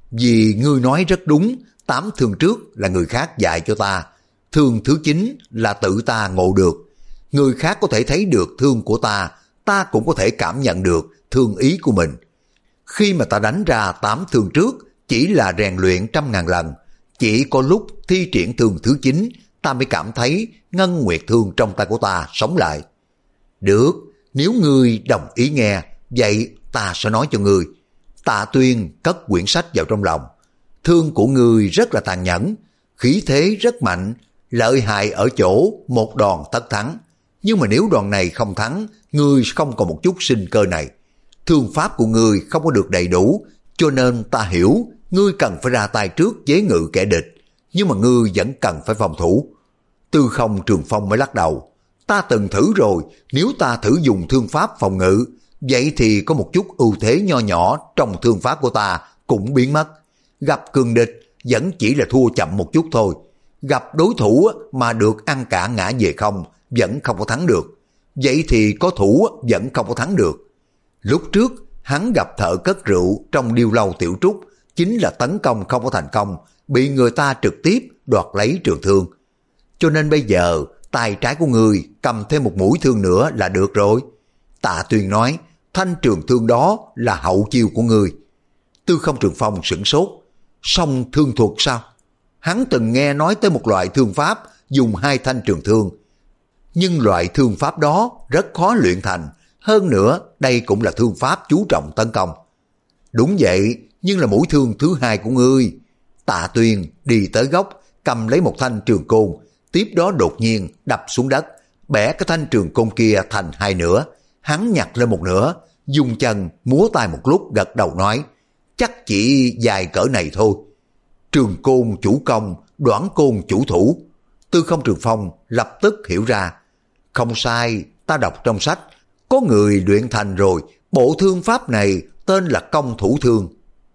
Vì ngươi nói rất đúng, tám thương trước là người khác dạy cho ta, thương thứ chín là tự ta ngộ được. Người khác có thể thấy được thương của ta, ta cũng có thể cảm nhận được thương ý của mình. Khi mà ta đánh ra tám thương trước, chỉ là rèn luyện trăm ngàn lần, chỉ có lúc thi triển thương thứ chín, ta mới cảm thấy Ngân Nguyệt Thương trong tay của ta sống lại. Được, nếu ngươi đồng ý nghe, vậy ta sẽ nói cho ngươi. Tạ Tuyên cất quyển sách vào trong lòng. Thương của ngươi rất là tàn nhẫn, khí thế rất mạnh, lợi hại ở chỗ một đòn tất thắng. Nhưng mà nếu đòn này không thắng, ngươi không còn một chút sinh cơ này. Thương pháp của ngươi không có được đầy đủ, cho nên ta hiểu ngươi cần phải ra tay trước chế ngự kẻ địch, nhưng mà ngươi vẫn cần phải phòng thủ. Tư Không Trường Phong mới lắc đầu. Ta từng thử rồi, nếu ta thử dùng thương pháp phòng ngự, vậy thì có một chút ưu thế nho nhỏ trong thương pháp của ta cũng biến mất. Gặp cường địch vẫn chỉ là thua chậm một chút thôi. Gặp đối thủ mà được ăn cả ngã về không, vẫn không có thắng được. Vậy thì có thủ vẫn không có thắng được. Lúc trước hắn gặp thợ cất rượu trong điêu lâu Tiểu Trúc, chính là tấn công không có thành công, bị người ta trực tiếp đoạt lấy trường thương. Cho nên bây giờ tay trái của người cầm thêm một mũi thương nữa là được rồi. Tạ Tuyên nói, thanh trường thương đó là hậu chiêu của người. Tư Không Trường Phong sửng sốt. Song thương thuật sao? Hắn từng nghe nói tới một loại thương pháp dùng hai thanh trường thương, nhưng loại thương pháp đó rất khó luyện thành, hơn nữa đây cũng là thương pháp chú trọng tấn công. Đúng vậy, nhưng là mũi thương thứ hai của ngươi. Tạ Tuyên đi tới góc, cầm lấy một thanh trường côn, tiếp đó đột nhiên đập xuống đất, bẻ cái thanh trường côn kia thành hai nửa. Hắn nhặt lên một nửa, dùng chân múa tay một lúc, gật đầu nói, chắc chỉ dài cỡ này thôi. Trường côn chủ công, đoản côn chủ thủ. Tư Không Trường Phong lập tức hiểu ra. Không sai, ta đọc trong sách, có người luyện thành rồi, bộ thương pháp này tên là công thủ thương.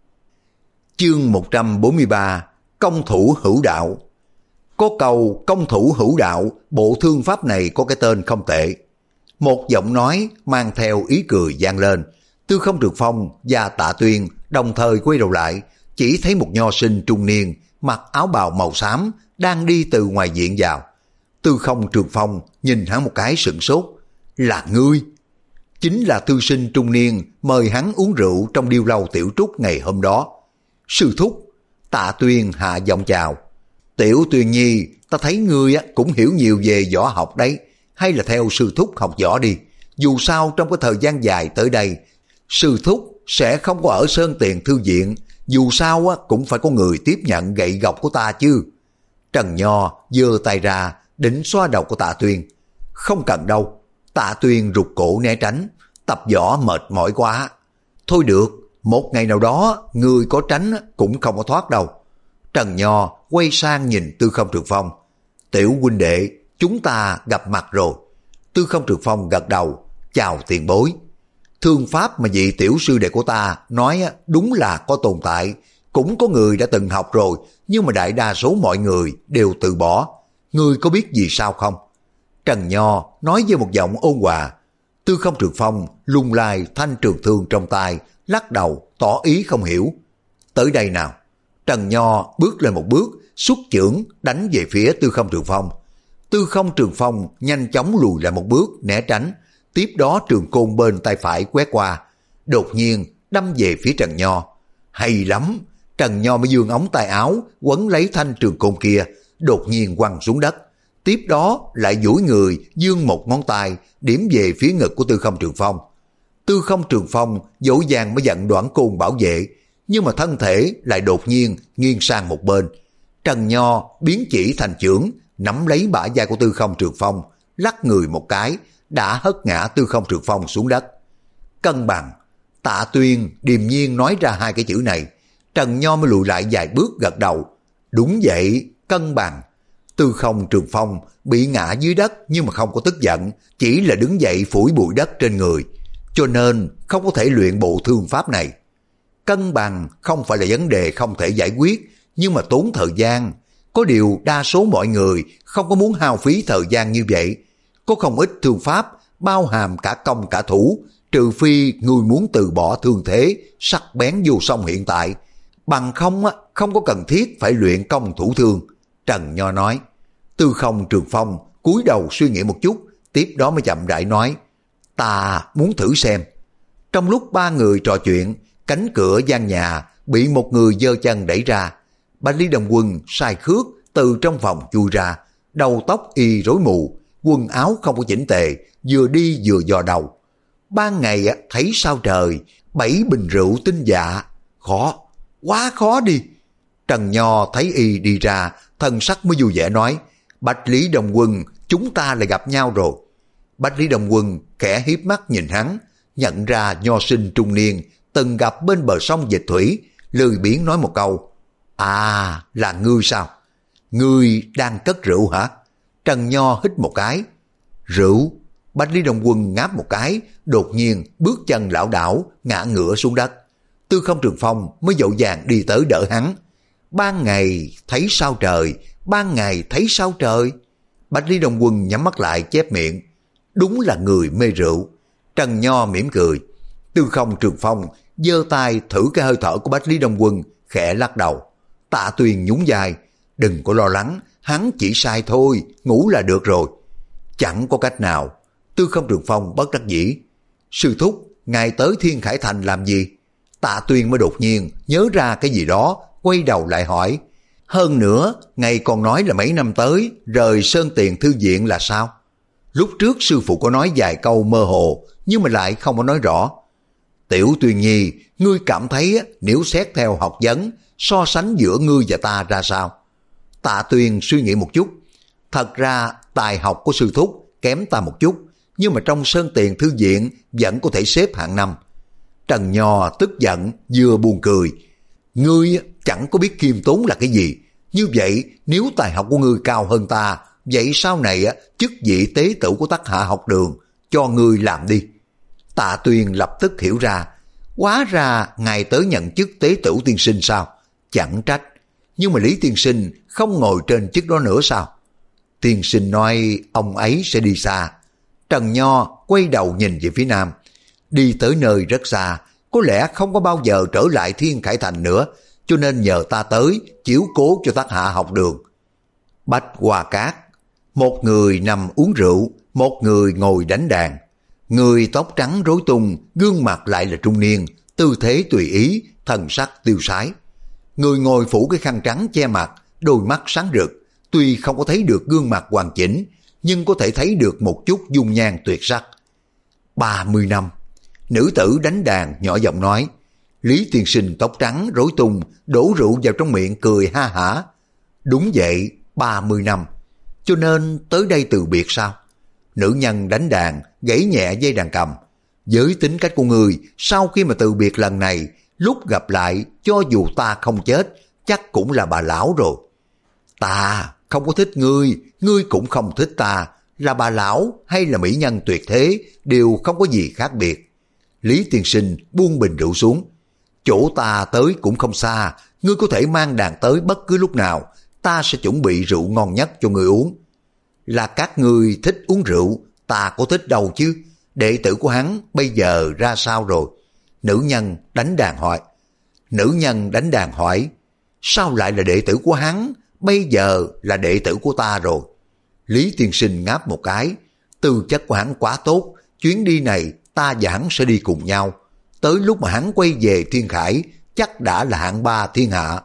Chương một trăm bốn mươi ba, công thủ hữu đạo. Có câu công thủ hữu đạo, bộ thương pháp này có cái tên không tệ. Một giọng nói mang theo ý cười vang lên. Tư Không Trường Phong và Tạ Tuyên đồng thời quay đầu lại, chỉ thấy một nho sinh trung niên mặc áo bào màu xám đang đi từ ngoài viện vào. Tư Không Trường Phong nhìn hắn một cái sửng sốt. Là ngươi? Chính là thư sinh trung niên mời hắn uống rượu trong điêu lâu Tiểu Trúc ngày hôm đó. Sư thúc. Tạ Tuyên hạ giọng chào. Tiểu Tuyên nhi, ta thấy ngươi cũng hiểu nhiều về võ học đấy, hay là theo sư thúc học võ đi. Dù sao trong cái thời gian dài tới đây, sư thúc sẽ không có ở Sơn Tiền Thư Viện, dù sao á, cũng phải có người tiếp nhận gậy gộc của ta chứ. Trần Nho giơ tay ra, định xoa đầu của Tạ Tuyên. Không cần đâu. Tạ Tuyên rụt cổ né tránh, tập võ mệt mỏi quá. Thôi được, một ngày nào đó, người có tránh cũng không có thoát đâu. Trần Nho quay sang nhìn Tư Không Trường Phong. Tiểu huynh đệ, chúng ta gặp mặt rồi. Tư Không Trường Phong gật đầu, chào tiền bối. Thương pháp mà vị tiểu sư đệ của ta nói đúng là có tồn tại, cũng có người đã từng học rồi, nhưng mà đại đa số mọi người đều từ bỏ. Ngươi có biết gì sao không? Trần Nho nói với một giọng ôn hòa. Tư Không Trường Phong lung lai thanh trường thương trong tay, lắc đầu tỏ ý không hiểu. Tới đây nào. Trần Nho bước lên một bước, xuất chưởng đánh về phía Tư Không Trường Phong. Tư Không Trường Phong nhanh chóng lùi lại một bước né tránh, tiếp đó trường côn bên tay phải quét qua, đột nhiên đâm về phía Trần Nho. Hay lắm. Trần Nho mới giương ống tay áo quấn lấy thanh trường côn kia, đột nhiên quăng xuống đất. Tiếp đó lại duỗi người giương một ngón tay điểm về phía ngực của Tư Không Trường Phong. Tư Không Trường Phong dỗ dàng mới giận đoạn côn bảo vệ, nhưng mà thân thể lại đột nhiên nghiêng sang một bên. Trần Nho biến chỉ thành chưởng, nắm lấy bả vai của Tư Không Trường Phong, lắc người một cái, đã hất ngã Tư Không Trường Phong xuống đất. Cân bằng. Tạ Tuyên điềm nhiên nói ra hai cái chữ này. Trần Nho mới lùi lại vài bước gật đầu. Đúng vậy, cân bằng. Tư Không Trường Phong bị ngã dưới đất nhưng mà không có tức giận, chỉ là đứng dậy phủi bụi đất trên người, cho nên không có thể luyện bộ thương pháp này. Cân bằng không phải là vấn đề không thể giải quyết, nhưng mà tốn thời gian. Có điều đa số mọi người không có muốn hao phí thời gian như vậy. Có không ít thương pháp bao hàm cả công cả thủ, trừ phi người muốn từ bỏ thương thế sắc bén vô song hiện tại, bằng không á không có cần thiết phải luyện công thủ thương. Trần Nho nói. Tư Không Trường Phong cúi đầu suy nghĩ một chút, tiếp đó mới chậm rãi nói, ta muốn thử xem. Trong lúc ba người trò chuyện, cánh cửa gian nhà bị một người giơ chân đẩy ra. Bạch Lý Đồng Quân sai khước từ trong phòng chui ra, đầu tóc y rối mù, quần áo không có chỉnh tề, vừa đi vừa dò đầu. Ban ngày thấy sao trời, bảy bình rượu tinh dạ, khó, quá khó đi. Trần Nho thấy y đi ra, thần sắc mới vui vẻ nói, Bạch Lý Đồng Quân, chúng ta lại gặp nhau rồi. Bạch Lý Đồng Quân khẽ hiếp mắt nhìn hắn, nhận ra nho sinh trung niên từng gặp bên bờ sông Dịch Thủy, lười biếng nói một câu, à, là ngươi sao? Ngươi đang cất rượu hả? Trần Nho hít một cái. Rượu? Bạch Lý Đồng Quân ngáp một cái, đột nhiên bước chân lảo đảo ngã ngửa xuống đất. Tư Không Trường Phong mới dội vàng đi tới đỡ hắn. Ban ngày thấy sao trời, ban ngày thấy sao trời. Bạch Lý Đồng Quân nhắm mắt lại chép miệng. Đúng là người mê rượu. Trần Nho mỉm cười. Tư Không Trường Phong giơ tay thử cái hơi thở của Bạch Lý Đồng Quân, khẽ lắc đầu. Tạ Tuyền nhún vai. Đừng có lo lắng, hắn chỉ sai thôi, ngủ là được rồi. Chẳng có cách nào. Tư Không Trường Phong bất đắc dĩ. Sư thúc, ngài tới Thiên Khải Thành làm gì? Tạ Tuyên mới đột nhiên nhớ ra cái gì đó, quay đầu lại hỏi. Hơn nữa, ngài còn nói là mấy năm tới rời Sơn Tiền Thư Viện là sao? Lúc trước sư phụ có nói vài câu mơ hồ, nhưng mà lại không có nói rõ. Tiểu Tuyên Nhi, ngươi cảm thấy nếu xét theo học vấn, so sánh giữa ngươi và ta ra sao? Tạ Tuyên suy nghĩ một chút. Thật ra tài học của sư thúc kém ta một chút, nhưng mà trong Sơn Tiền Thư Viện vẫn có thể xếp hạng năm. Trần Nho tức giận vừa buồn cười. Ngươi chẳng có biết khiêm tốn là cái gì. Như vậy nếu tài học của ngươi cao hơn ta, vậy sau này chức vị tế tử của Tắc Hạ học đường cho ngươi làm đi. Tạ Tuyên lập tức hiểu ra. Hóa ra ngài tới nhận chức tế tử tiên sinh sao? Chẳng trách. Nhưng mà Lý tiên sinh không ngồi trên chức đó nữa sao? Tiên sinh nói ông ấy sẽ đi xa. Trần Nho quay đầu nhìn về phía nam. Đi tới nơi rất xa, có lẽ không có bao giờ trở lại Thiên Khải Thành nữa, cho nên nhờ ta tới chiếu cố cho Tắc Hạ học đường. Bách Hoa Cát. Một người nằm uống rượu, một người ngồi đánh đàn. Người tóc trắng rối tung, gương mặt lại là trung niên, tư thế tùy ý, thần sắc tiêu sái. Người ngồi phủ cái khăn trắng che mặt, đôi mắt sáng rực, tuy không có thấy được gương mặt hoàn chỉnh, nhưng có thể thấy được một chút dung nhan tuyệt sắc. ba mươi năm. Nữ tử đánh đàn nhỏ giọng nói. Lý tiên sinh tóc trắng rối tung đổ rượu vào trong miệng cười ha hả. Đúng vậy, ba mươi năm. Cho nên tới đây từ biệt sao? Nữ nhân đánh đàn gãy nhẹ dây đàn cầm. Với tính cách của người, sau khi mà từ biệt lần này, lúc gặp lại cho dù ta không chết, chắc cũng là bà lão rồi. Ta không có thích ngươi, ngươi cũng không thích ta, là bà lão hay là mỹ nhân tuyệt thế đều không có gì khác biệt. Lý tiên sinh buông bình rượu xuống. Chỗ ta tới cũng không xa, ngươi có thể mang đàn tới bất cứ lúc nào, ta sẽ chuẩn bị rượu ngon nhất cho ngươi uống. Là các ngươi thích uống rượu, ta có thích đâu chứ. Đệ tử của hắn bây giờ ra sao rồi? Nữ nhân đánh đàn hỏi. Nữ nhân đánh đàn hỏi, sao lại là đệ tử của hắn? Bây giờ là đệ tử của ta rồi. Lý tiên sinh ngáp một cái. Tư chất của hắn quá tốt, chuyến đi này ta và hắn sẽ đi cùng nhau. Tới lúc mà hắn quay về Thiên Khải, chắc đã là hạng ba thiên hạ.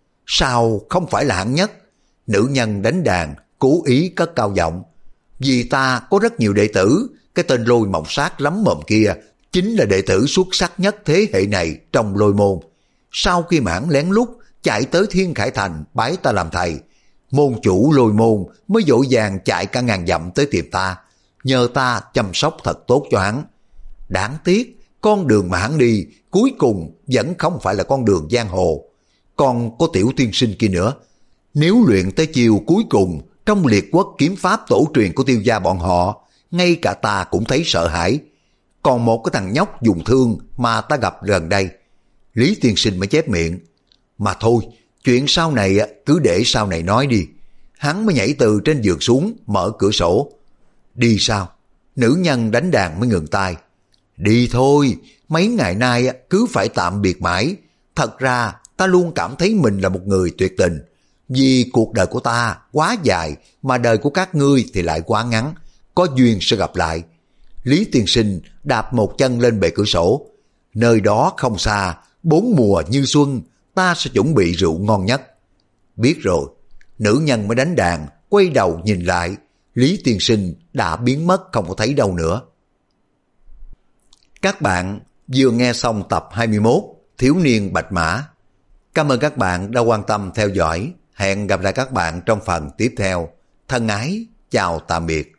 Sao không phải là hạng nhất? Nữ nhân đánh đàn cố ý cất cao giọng. Vì ta có rất nhiều đệ tử, cái tên Lôi Mộng Sát lắm mồm kia chính là đệ tử xuất sắc nhất thế hệ này trong Lôi môn. Sau khi mà hắn lén lút chạy tới Thiên Khải Thành bái ta làm thầy, môn chủ Lôi môn mới vội vàng chạy cả ngàn dặm tới tìm ta, nhờ ta chăm sóc thật tốt cho hắn. Đáng tiếc, con đường mà hắn đi cuối cùng vẫn không phải là con đường giang hồ. Còn có tiểu tiên sinh kia nữa, nếu luyện tới chiều cuối cùng trong liệt quốc kiếm pháp tổ truyền của Tiêu gia bọn họ, ngay cả ta cũng thấy sợ hãi. Còn một cái thằng nhóc dùng thương mà ta gặp gần đây. Lý tiên sinh mới chép miệng. Mà thôi, chuyện sau này cứ để sau này nói đi. Hắn mới nhảy từ trên giường xuống, mở cửa sổ. Đi sao? Nữ nhân đánh đàn mới ngừng tay. Đi thôi, mấy ngày nay cứ phải tạm biệt mãi. Thật ra ta luôn cảm thấy mình là một người tuyệt tình. Vì cuộc đời của ta quá dài, mà đời của các ngươi thì lại quá ngắn. Có duyên sẽ gặp lại. Lý tiên sinh đạp một chân lên bệ cửa sổ. Nơi đó không xa, bốn mùa như xuân, ta sẽ chuẩn bị rượu ngon nhất. Biết rồi. Nữ nhân mới đánh đàn, quay đầu nhìn lại. Lý tiên sinh đã biến mất không có thấy đâu nữa. Các bạn vừa nghe xong tập hai mươi mốt Thiếu niên Bạch Mã. Cảm ơn các bạn đã quan tâm theo dõi. Hẹn gặp lại các bạn trong phần tiếp theo. Thân ái, chào tạm biệt.